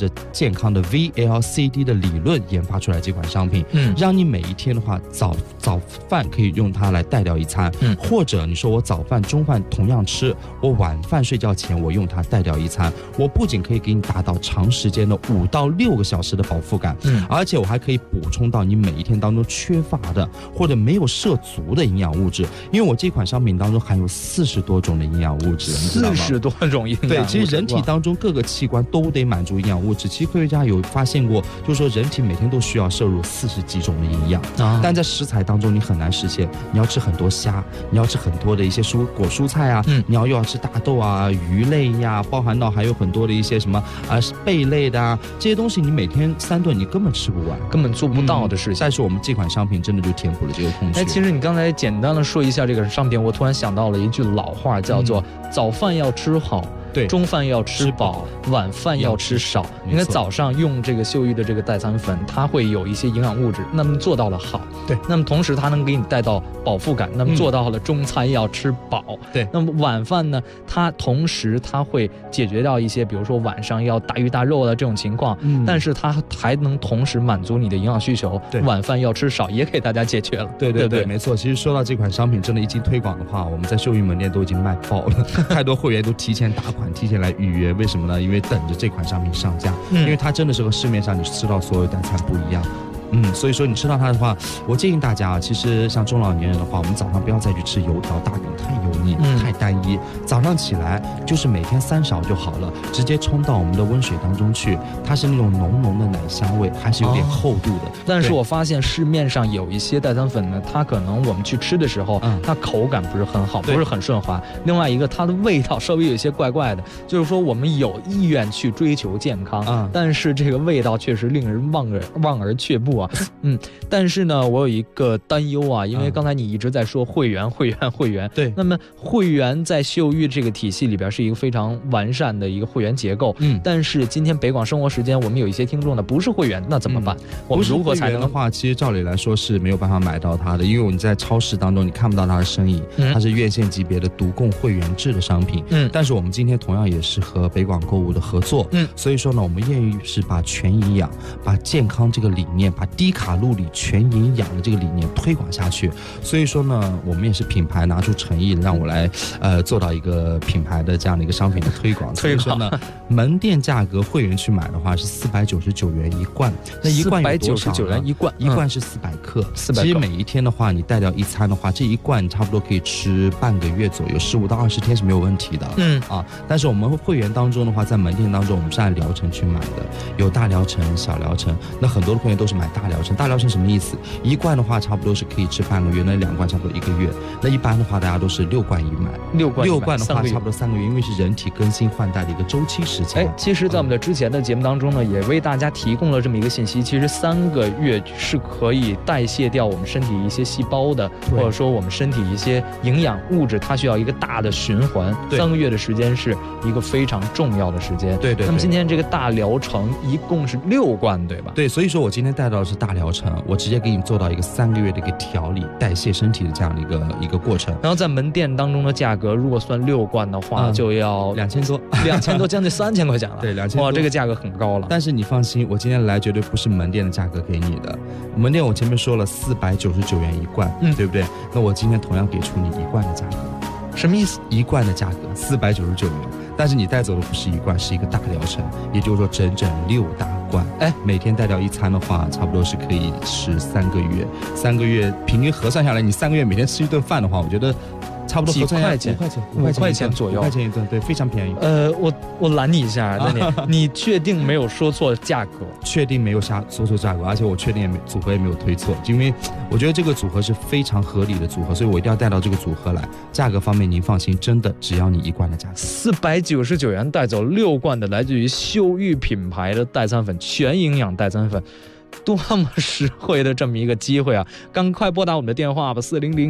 健康的 VLCD 的理论研发出来这款商品，让你每一天的话早饭可以用它来代掉一餐，或者你说我早饭中饭同样吃，我晚饭睡觉前我用它代掉一餐，我不仅可以给你达到长时间的5到6个小时的饱腹感，而且我还可以补充到你每一天当中缺乏的或者没有摄足的营养物质，因为我这款商品当中含有40多种的营养物质 ，40多种营养物质。 对，其实人体当中各个器官都得满足营养物质。其实科学家有发现过，就是说人体每天都需要摄入40几种的营养，但在食材当中你很难实现。你要吃很多虾，你要吃很多的一些蔬菜啊，你又要吃大豆啊、鱼类呀，包含到还有很多的一些什么贝类的啊，这些东西你每天3顿你根本吃不完， 根本做不到的事情。 但是我们这款商品真的就填补了这个空缺。 其实你刚才简单的说一下这个商品，我突然想到了一句老话，叫做早饭要吃好， 对， 中饭要吃饱，晚饭要吃少。应该早上用这个秀玉的这个代餐粉，它会有一些营养物质，那么做到了好， 对。 那么同时它能给你带到饱腹感，那么做到了中餐要吃饱， 对。 那么晚饭呢，它同时它会解决掉一些，比如说晚上要大鱼大肉的这种情况，但是它还能同时满足你的营养需求， 对。 晚饭要吃少也给大家解决了， 对，没错。其实说到这款商品，真的一经推广的话，我们在秀玉门店都已经卖爆了，太多会员都提前打款，提前来预约。为什么呢？因为等着这款商品上架，因为它真的是和市面上你吃到所有代餐不一样。所以说你吃到它的话，我建议大家啊，其实像中老年人的话，我们早上不要再去吃油条大饼，太油腻，太单一。早上起来就是每天3勺就好了，直接冲到我们的温水当中去，它是那种浓浓的奶香味，还是有点厚度的。 但是我发现市面上有一些代餐粉呢，它可能我们去吃的时候，它口感不是很好，不是很顺滑。另外一个，它的味道稍微有些怪怪的，就是说我们有意愿去追求健康，但是这个味道确实令人望而却步啊。但是呢，我有一个担忧啊，因为刚才你一直在说会员， 对。 那么会员在秀玉这个体系里边是一个非常完善的一个会员结构，但是今天北广生活时间，我们有一些听众呢不是会员，那怎么办？我们如何才能的话，其实照理来说是没有办法买到它的，因为你在超市当中你看不到它的身影，它是院线级别的独供会员制的商品。但是我们今天同样也是和北广购物的合作，所以说呢，我们愿意是把全营养、把健康这个理念、把低卡路里全营养的这个理念推广下去。所以说呢，我们也是品牌拿出诚意让我来做到一个品牌的这样的一个商品的推广。所以说呢，门店价格会员去买的话是499元一罐，那一罐有多少呢？499元一罐，一罐是400克。其实每一天的话，你带掉一餐的话，这一罐差不多可以吃半个月左右，15到20天是没有问题的。但是我们会员当中的话，在门店当中我们是按疗程去买的，有大疗程、小疗程。那很多的会员都是买大疗程。大疗程什么意思？一罐的话差不多是可以吃半个月，那2罐差不多1个月。那一般的话，大家都是6罐一买，6罐的话差不多3个月，因为是人体更新换代的一个周期时间。 其实，在我们的之前的节目当中呢，也为大家提供了这么一个信息。其实3个月是可以代谢掉我们身体一些细胞的，或者说我们身体一些营养物质，它需要一个大的循环。3个月的时间是一个非常重要的时间。 对。 那么今天这个大疗程一共是6罐，对吧？ 对，所以说我今天带到的是大疗程，我直接给你做到一个3个月的一个调理、代谢身体的这样的一个过程。 然后在门店当中的价格，如果算6罐的话，就要 2000多 ，2000多，将近3000块钱了。 对，2000多。 哇，这个价格很高了。 但是你放心，我今天来绝对不是门店的价格给你的。门店我前面说了499元一罐，对不对？那我今天同样给出你1罐的价格。 什么意思 ？1罐的价格499元，但是你带走的不是1罐，是一个大疗程，也就是说整整6大罐。每天带掉一餐的话，差不多是可以吃3个月。3个月平均核算下来，你3个月每天吃一顿饭的话，我觉得差不多几块钱，5块钱左右，5 块钱一顿，对，非常便宜。 我拦你一下，你确定没有说错价格？ 确定没有说错价格，而且我确定组合也没有推错，因为我觉得这个组合是非常合理的组合，所以我一定要带到这个组合来。价格方面您放心，真的只要你1罐的价格 ，499元带走6罐的来自于秀玉品牌的代餐粉，全营养代餐粉。 多么实惠的这么一个机会啊！赶快拨打我们的电话吧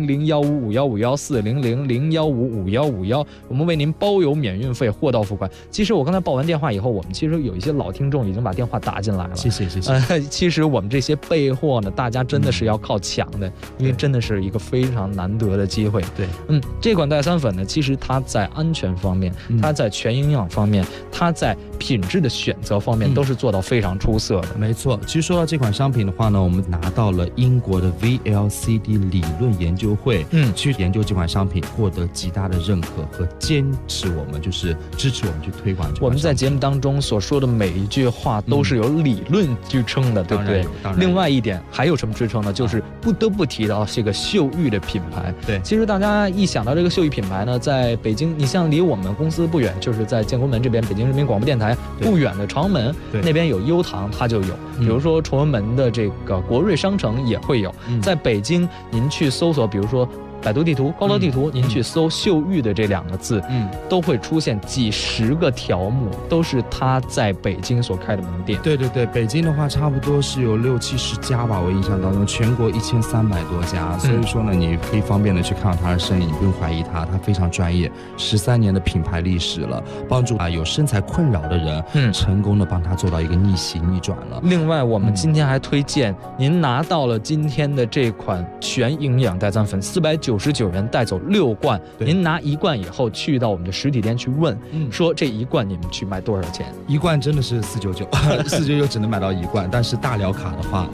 ，400-0155-151，400-0155-151，我们为您包邮免运费，货到付款。其实我刚才报完电话以后，我们其实有一些老听众已经把电话打进来了。 谢谢。 其实我们这些备货呢，大家真的是要靠抢的，因为真的是一个非常难得的机会。 对， 这款代餐粉呢，其实它在安全方面，它在全营养方面，它在品质的选择方面都是做到非常出色的。 没错，其实说到这款商品的话呢，我们拿到了英国的 VLCD 理论研究会，去研究这款商品，获得极大的认可和坚持我们，就是支持我们去推广这款商品。 我们在节目当中所说的每一句话都是有理论支撑的，对不对？另外一点还有什么支撑呢？就是不得不提到这个秀玉的品牌。 对， 其实大家一想到这个秀玉品牌呢，在北京，你像离我们公司不远，就是在建国门这边，北京人民广播电台不远的长门那边有优堂，它就有。比如说崇文门的这个国瑞商城也会有。在北京，您去搜索，比如说百度地图、高德地图，您去搜秀玉的这2个字，都会出现几十个条目，都是他在北京所开的门店。 对，北京的话差不多是有60-70家吧，我印象当中，全国1300多家，所以说呢，你可以方便的去看到他的身影，不用怀疑他非常专业，13年的品牌历史了，帮助有身材困扰的人，成功的帮他做到一个逆袭逆转了。 另外，我们今天还推荐您拿到了今天的这款全营养代餐粉，499元带走6罐，您拿1罐以后去到我们的实体店去问，说这1罐你们去卖多少钱 ？1罐真的是499，499只能买到1罐，但是大疗卡的话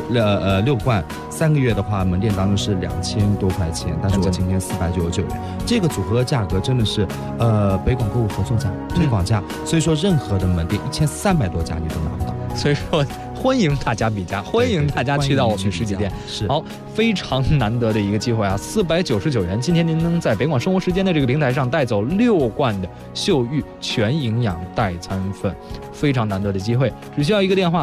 6罐3个月的话，门店当中是2000多块钱，但是我今天499元，这个组合价格真的是北广购物合作价、推广价，所以说任何的门店1300多家你都拿不到， 所以说欢迎大家比价，欢迎大家去到我们的实体店。 是， 好，非常难得的一个机会啊！499元，今天您能在北广生活时间的这个平台上带走6罐的秀玉全营养代餐粉，非常难得的机会，只需要一个电话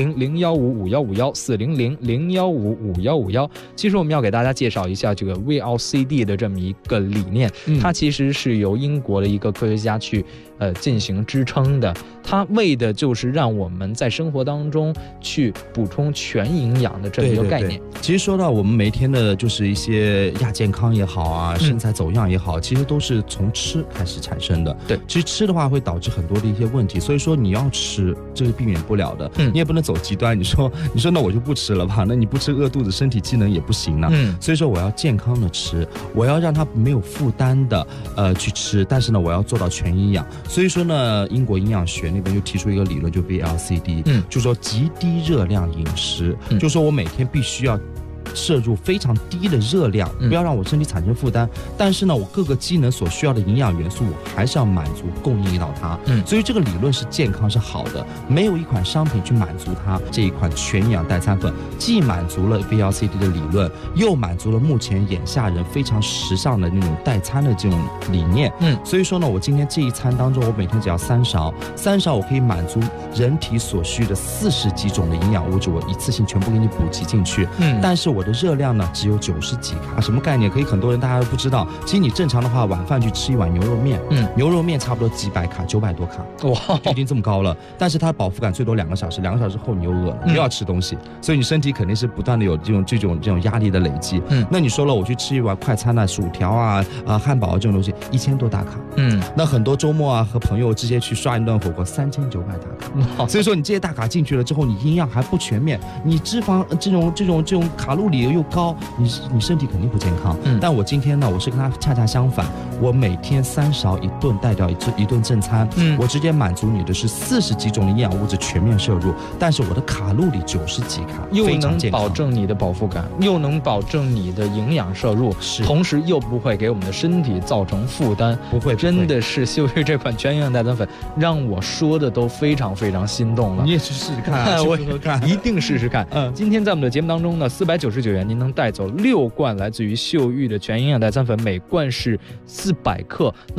400-0155-151，400-0155-151。其实我们要给大家介绍一下这个 VLCD 的这么一个理念，它其实是由英国的一个科学家去进行支撑的，它为的就是让我们在生活当中去补充全营养的这么一个概念。 其实说到我们每天的就是一些亚健康也好啊，身材走样也好，其实都是从吃开始产生的。 对， 其实吃的话会导致很多的一些问题，所以说你要吃，这是避免不了的。你也不能走极端，你说那我就不吃了吧，那你不吃饿肚子，身体机能也不行呢。所以说我要健康的吃，我要让它没有负担的去吃，但是呢我要做到全营养。所以说呢，英国营养学那边就提出一个理论，就 VLCD，就说极低热量饮食，就说我每天必须要摄入非常低的热量，不要让我身体产生负担，但是呢我各个机能所需要的营养元素我还是要满足供应到它。所以这个理论是健康是好的，没有一款商品去满足它。这一款全营养代餐粉既满足了 VLCD 的理论，又满足了目前眼下人非常时尚的那种代餐的这种理念。所以说呢，我今天这一餐当中，我每天只要3勺我可以满足人体所需的40几种的营养物质，我一次性全部给你补给进去。但是我的热量呢只有90几卡，什么概念？可以很多人大家都不知道，其实你正常的话晚饭去吃一碗牛肉面，牛肉面差不多几百卡，900多卡，哇，就已经这么高了。但是它的饱腹感最多2个小时，2个小时后你又饿了，又要吃东西，所以你身体肯定是不断的有这种压力的累积。那你说了，我去吃一碗快餐啊，薯条啊，汉堡啊这种东西，1000多大卡。那很多周末啊和朋友直接去刷一顿火锅，3900大卡。所以说你这些大卡进去了之后，你营养还不全面，你脂肪这种卡路里又高，你身体肯定不健康。但我今天呢，我是跟他恰恰相反，我每天3勺一顿带掉一顿正餐，我直接满足你的是40几种的营养物质全面摄入，但是我的卡路里90几卡， 又能保证你的饱腹感，又能保证你的营养摄入，同时又不会给我们的身体造成负担。 不会， 真的是秀玉这款全营养代餐粉让我说的都非常非常心动了。 你也去试试看， 我一定试试看。今天在我们的节目当中呢，499元您能带走6罐来自于秀玉的全营养代餐粉，每罐是400克。那么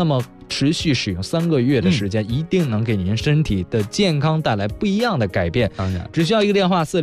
持续使用3个月的时间，一定能给您身体的健康带来不一样的改变。 当然， 只需要一个电话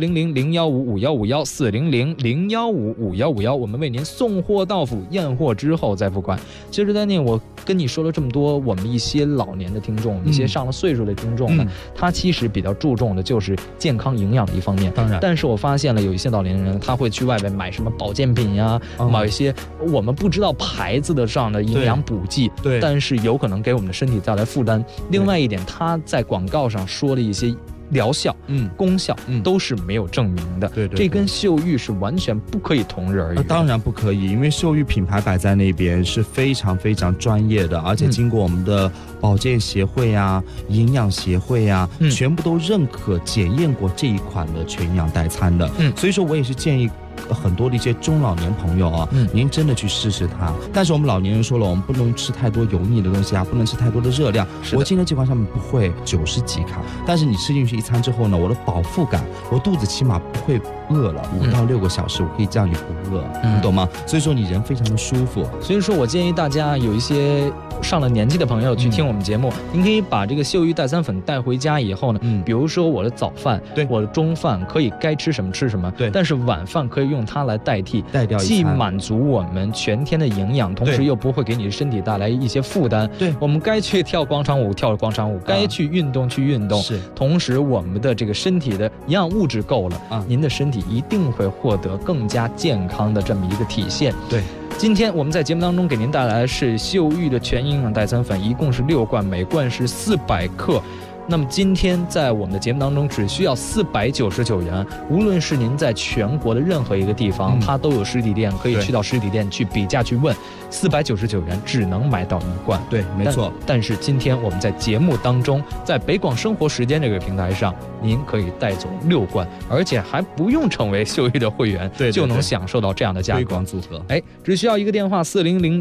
400-015-5151，400-015-5151，我们为您送货到府，验货之后再付款。其实Danny，我跟你说了这么多，我们一些老年的听众，一些上了岁数的听众呢，他其实比较注重的就是健康营养的一方面。 当然， 但是我发现了有一些老年人，他会去外边买什么保健品呀，买一些我们不知道牌子的上的营养补剂，对，但是有可能给我们的身体带来负担。另外一点，他在广告上说的一些疗效、功效都是没有证明的。对，这跟秀玉是完全不可以同日而语的。 当然不可以，因为秀玉品牌摆在那边是非常非常专业的，而且经过我们的保健协会啊、营养协会啊，全部都认可检验过这一款的全营养代餐的。所以说我也是建议很多的一些中老年朋友啊，您真的去试试它。但是我们老年人说了，我们不能吃太多油腻的东西啊，不能吃太多的热量。我今天这款上面不会90几卡，但是你吃进去一餐之后呢，我的饱腹感，我肚子起码不会饿了5到6个小时，我可以这样你不饿，你懂吗？所以说你人非常的舒服。 所以说我建议大家有一些上了年纪的朋友去听我们节目，您可以把这个秀玉代餐粉带回家以后呢，比如说我的早饭，我的中饭可以该吃什么吃什么，但是晚饭可以用它来代替，既满足我们全天的营养，同时又不会给你的身体带来一些负担。对，我们该去跳广场舞跳广场舞，该去运动去运动。是，同时我们的这个身体的营养物质够了，您的身体一定会获得更加健康的这么一个体现。对。今天我们在节目当中给您带来的是秀玉的全营养代餐粉，一共是6罐，每罐是400克。那么今天在我们的节目当中只需要499元，无论是您在全国的任何一个地方，它都有实体店，可以去到实体店去比价去问，499元只能买到1罐。对，没错。但是今天我们在节目当中，在北广生活时间这个平台上，您可以带走6罐，而且还不用成为秀玉的会员，就能享受到这样的价格。推广组合，只需要一个电话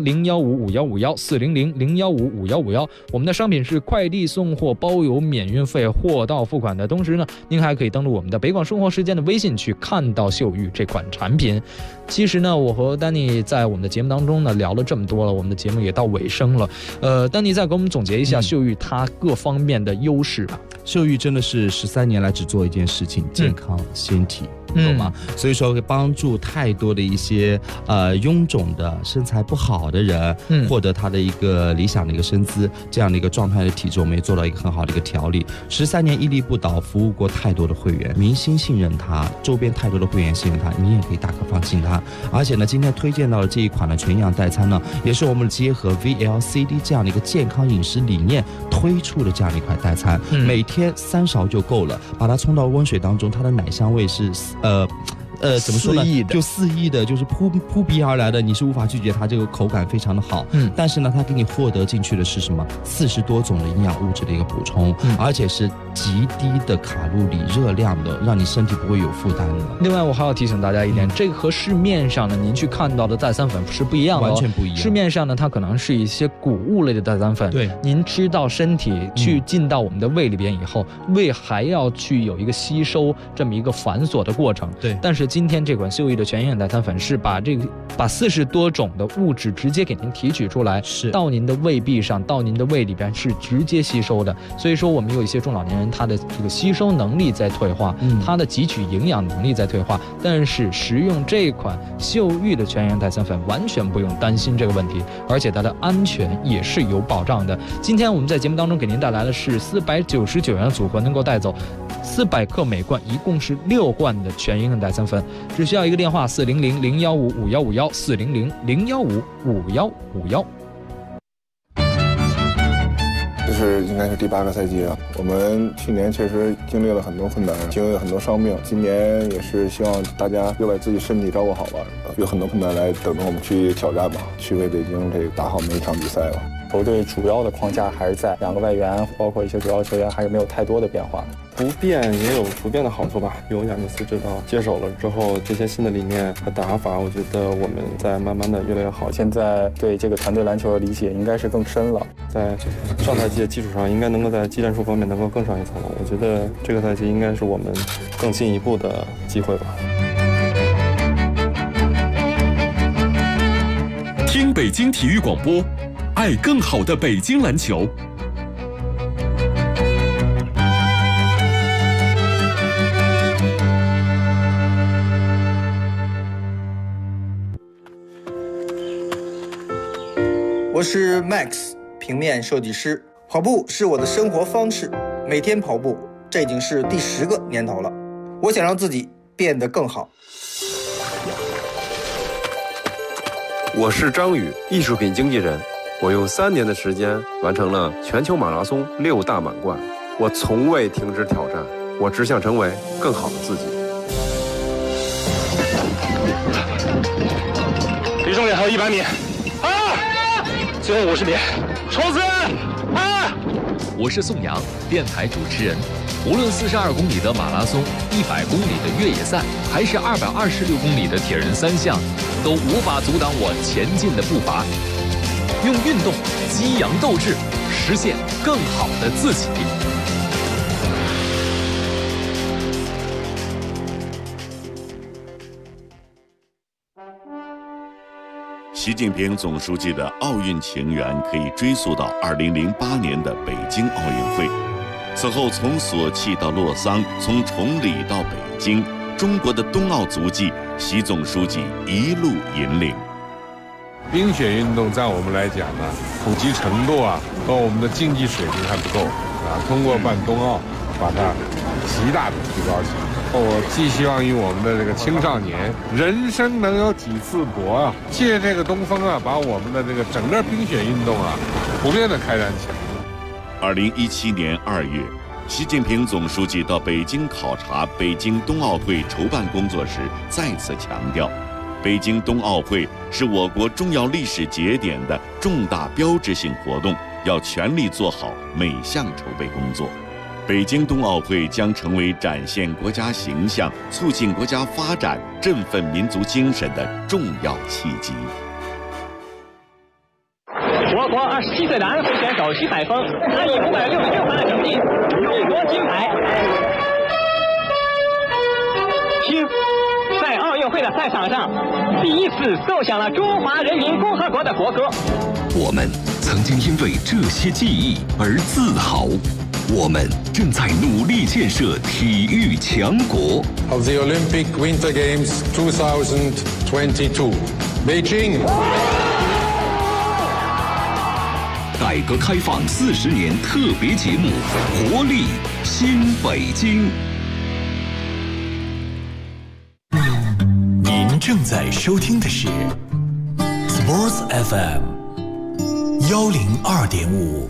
400-015-5151，400-015-5151。我们的商品是快递送货包邮免运费，货到付款的同时呢，您还可以登录我们的北广生活时间的微信去看到秀玉这款产品。其实呢，我和丹尼在我们的节目当中呢聊了这么多了，我们的节目也到尾声了。丹尼再给我们总结一下秀玉它各方面的优势吧。 秀玉真的是13年来只做一件事情，健康先体。懂吗？所以说会帮助太多的一些臃肿的身材不好的人，获得他的一个理想的一个身姿，这样的一个状态的体质，我们也做到一个很好的一个调理。13年屹立不倒，服务过太多的会员，明星信任他，周边太多的会员信任他，你也可以大可放心他。而且呢，今天推荐到的这一款的全营养代餐呢，也是我们结合 VLCD 这样的一个健康饮食理念推出的这样的一款代餐，每天3勺就够了，把它冲到温水当中，它的奶香味是怎么说呢？就肆意的，就是扑鼻而来的，你是无法拒绝它，这个口感非常的好。但是呢，它给你获得进去的是什么？40多种的营养物质的一个补充，而且是极低的卡路里热量的，让你身体不会有负担的。 另外，我还要提醒大家一点，这个和市面上呢您去看到的代餐粉是不一样的， 完全不一样。 市面上呢，它可能是一些谷物类的代餐粉，对，您吃到身体去进到我们的胃里边以后，胃还要去有一个吸收这么一个繁琐的过程。对，但是今天这款秀玉的全营养代餐粉是把40多种的物质直接给您提取出来，是到您的胃壁上，到您的胃里边是直接吸收的。所以说我们有一些中老年人，他的这个吸收能力在退化，他的汲取营养能力在退化，但是食用这款秀玉的全营养代餐粉完全不用担心这个问题，而且它的安全也是有保障的。今天我们在节目当中给您带来的是499元的组合，能够带走400克每罐，一共是6罐的全营养代餐粉，只需要一个电话400-015-5151，400-015-5151。 这是应该是第8个赛季了。我们去年确实经历了很多困难，经历了很多伤病。今年也是希望大家又把自己身体照顾好吧，有很多困难来等着我们去挑战吧，去为北京这个打好每一场比赛吧。 球队主要的框架还是在2个外援，包括一些主要球员还是没有太多的变化。 不变也有不变的好处吧。有亚尼斯指导接手了之后，这些新的理念和打法，我觉得我们在慢慢的越来越好。 现在对这个团队篮球的理解应该是更深了， 在上赛季的基础上，应该能够在技战术方面能够更上一层楼。我觉得这个赛季应该是我们更进一步的机会吧。 听北京体育广播， 爱更好的北京篮球。 我是 Max， 平面设计师。跑步是我的生活方式，每天跑步，这已经是第10个年头了。我想让自己变得更好。 我是张宇，艺术品经纪人。我用3年的时间完成了全球马拉松6大满贯。我从未停止挑战，我只想成为更好的自己。 离终点还有100米。最后50米，冲刺！ 我是宋阳，电台主持人。无论42公里的马拉松、100公里的越野赛，还是226公里的铁人3项，都无法阻挡我前进的步伐。用运动激扬斗志，实现更好的自己。 习近平总书记的奥运情缘可以追溯到2008年的北京奥运会。此后，从索契到洛桑，从崇礼到北京，中国的冬奥足迹，习总书记一路引领。 冰雪运动在我们来讲呢，普及程度和我们的竞技水平还不够通过办冬奥，把它极大的提高起来。我寄希望于我们的这个青少年，人生能有几次搏借这个东风把我们的这个整个冰雪运动普遍的开展起来。 2017年2月，习近平总书记到北京考察北京冬奥会筹办工作时，再次强调，北京冬奥会是我国重要历史节点的重大标志性活动，要全力做好每项筹备工作。北京冬奥会将成为展现国家形象、促进国家发展、振奋民族精神的重要契机。 我国27岁的安徽选手徐海峰，他以566分的成绩勇夺金牌。听，在奥运会的赛场上，第一次奏响了中华人民共和国的国歌。 我们曾经因为这些记忆而自豪。我们正在努力建设体育强国。 Of the Olympic Winter Games 2022, Beijing. 改革开放40年特别节目，活力新北京。 您正在收听的是 Sports FM 102.5。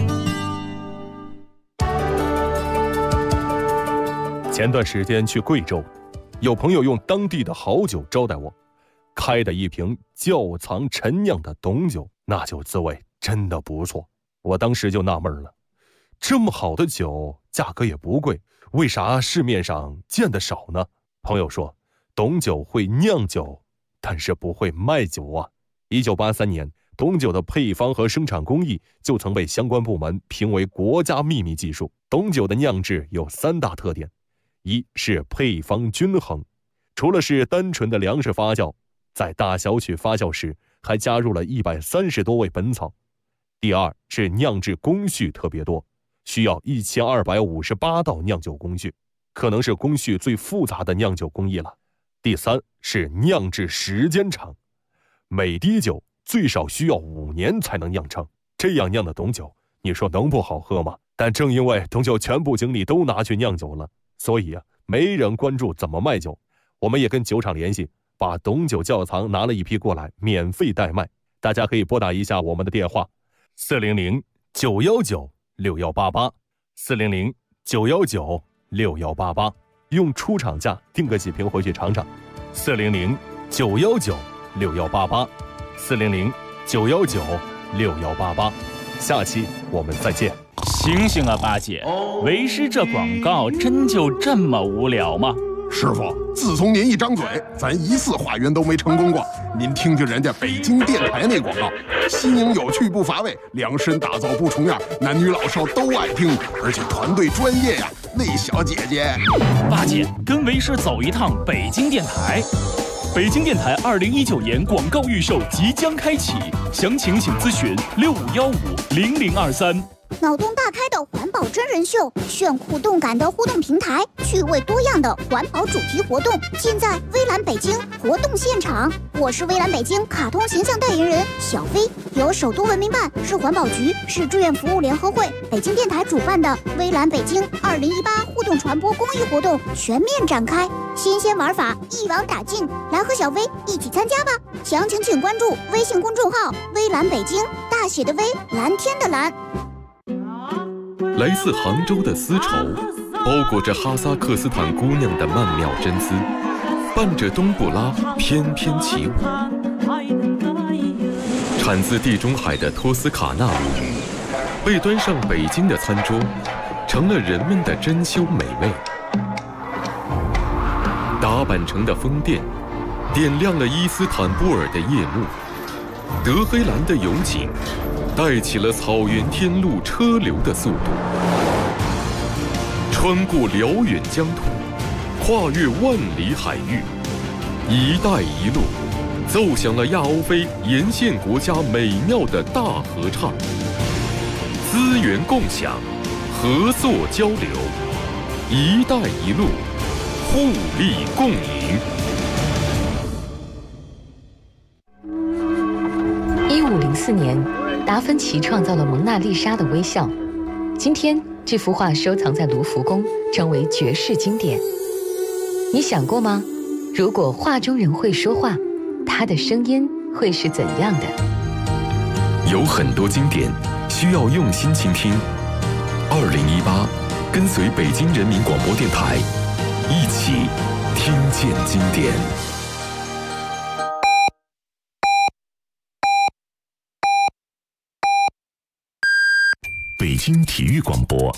前段时间去贵州，有朋友用当地的好酒招待我，开的一瓶窖藏陈酿的董酒，那酒滋味真的不错。我当时就纳闷了，这么好的酒，价格也不贵，为啥市面上见得少呢？朋友说，董酒会酿酒，但是不会卖酒啊。1983年，董酒的配方和生产工艺就曾被相关部门评为国家秘密技术。董酒的酿制有3大特点。一是配方均衡，除了是单纯的粮食发酵，在大小曲发酵时还加入了130多味本草。第二是酿制工序特别多，需要1258道酿酒工序，可能是工序最复杂的酿酒工艺了。第三是酿制时间长，每滴酒最少需要5年才能酿成，这样酿的董酒，你说能不好喝吗？但正因为董酒全部精力都拿去酿酒了，所以没人关注怎么卖酒。我们也跟酒厂联系，把董酒窖藏拿了一批过来，免费代卖。大家可以拨打一下我们的电话，400-919-6188，400-919-6188，用出厂价订个几瓶回去尝尝。400-919-6188，400-919-6188。下期我们再见。 醒醒啊，八戒！为师这广告真就这么无聊吗？ 师傅，自从您一张嘴，咱1次化缘都没成功过。您听听人家北京电台那广告，新颖有趣不乏味，量身打造不重样，男女老少都爱听，而且团队专业呀。那小姐姐， 八戒跟为师走一趟北京电台。 北京电台2019年广告预售即将开启，详情请咨询65150023。 脑洞大开的环保真人秀，炫酷动感的互动平台，趣味多样的环保主题活动，尽在微蓝北京活动现场。我是微蓝北京卡通形象代言人小飞，由首都文明办、市环保局、市志愿服务联合会、北京电台主办的微蓝北京2018互动传播公益活动全面展开，新鲜玩法一网打尽，来和小飞一起参加吧！详情请关注微信公众号微蓝北京，大写的微，蓝天的蓝。 来自杭州的丝绸，包裹着哈萨克斯坦姑娘的曼妙真姿，伴着冬不拉翩翩起舞。产自地中海的托斯卡纳母语，被端上北京的餐桌，成了人们的珍馐美味。达坂城的风电，点亮了伊斯坦布尔的夜幕。德黑兰的勇景，带起了草原天路车流的速度，穿过辽远疆土，跨越万里海域，一带一路奏响了亚欧非沿线国家美妙的大合唱。资源共享，合作交流，一带一路，互利共赢。 1504年，达芬奇创造了蒙娜丽莎的微笑。今天，这幅画收藏在卢浮宫，成为绝世经典。你想过吗？如果画中人会说话，他的声音会是怎样的？ 有很多经典需要用心倾听。2018，跟随北京人民广播电台，一起听见经典。北京体育广播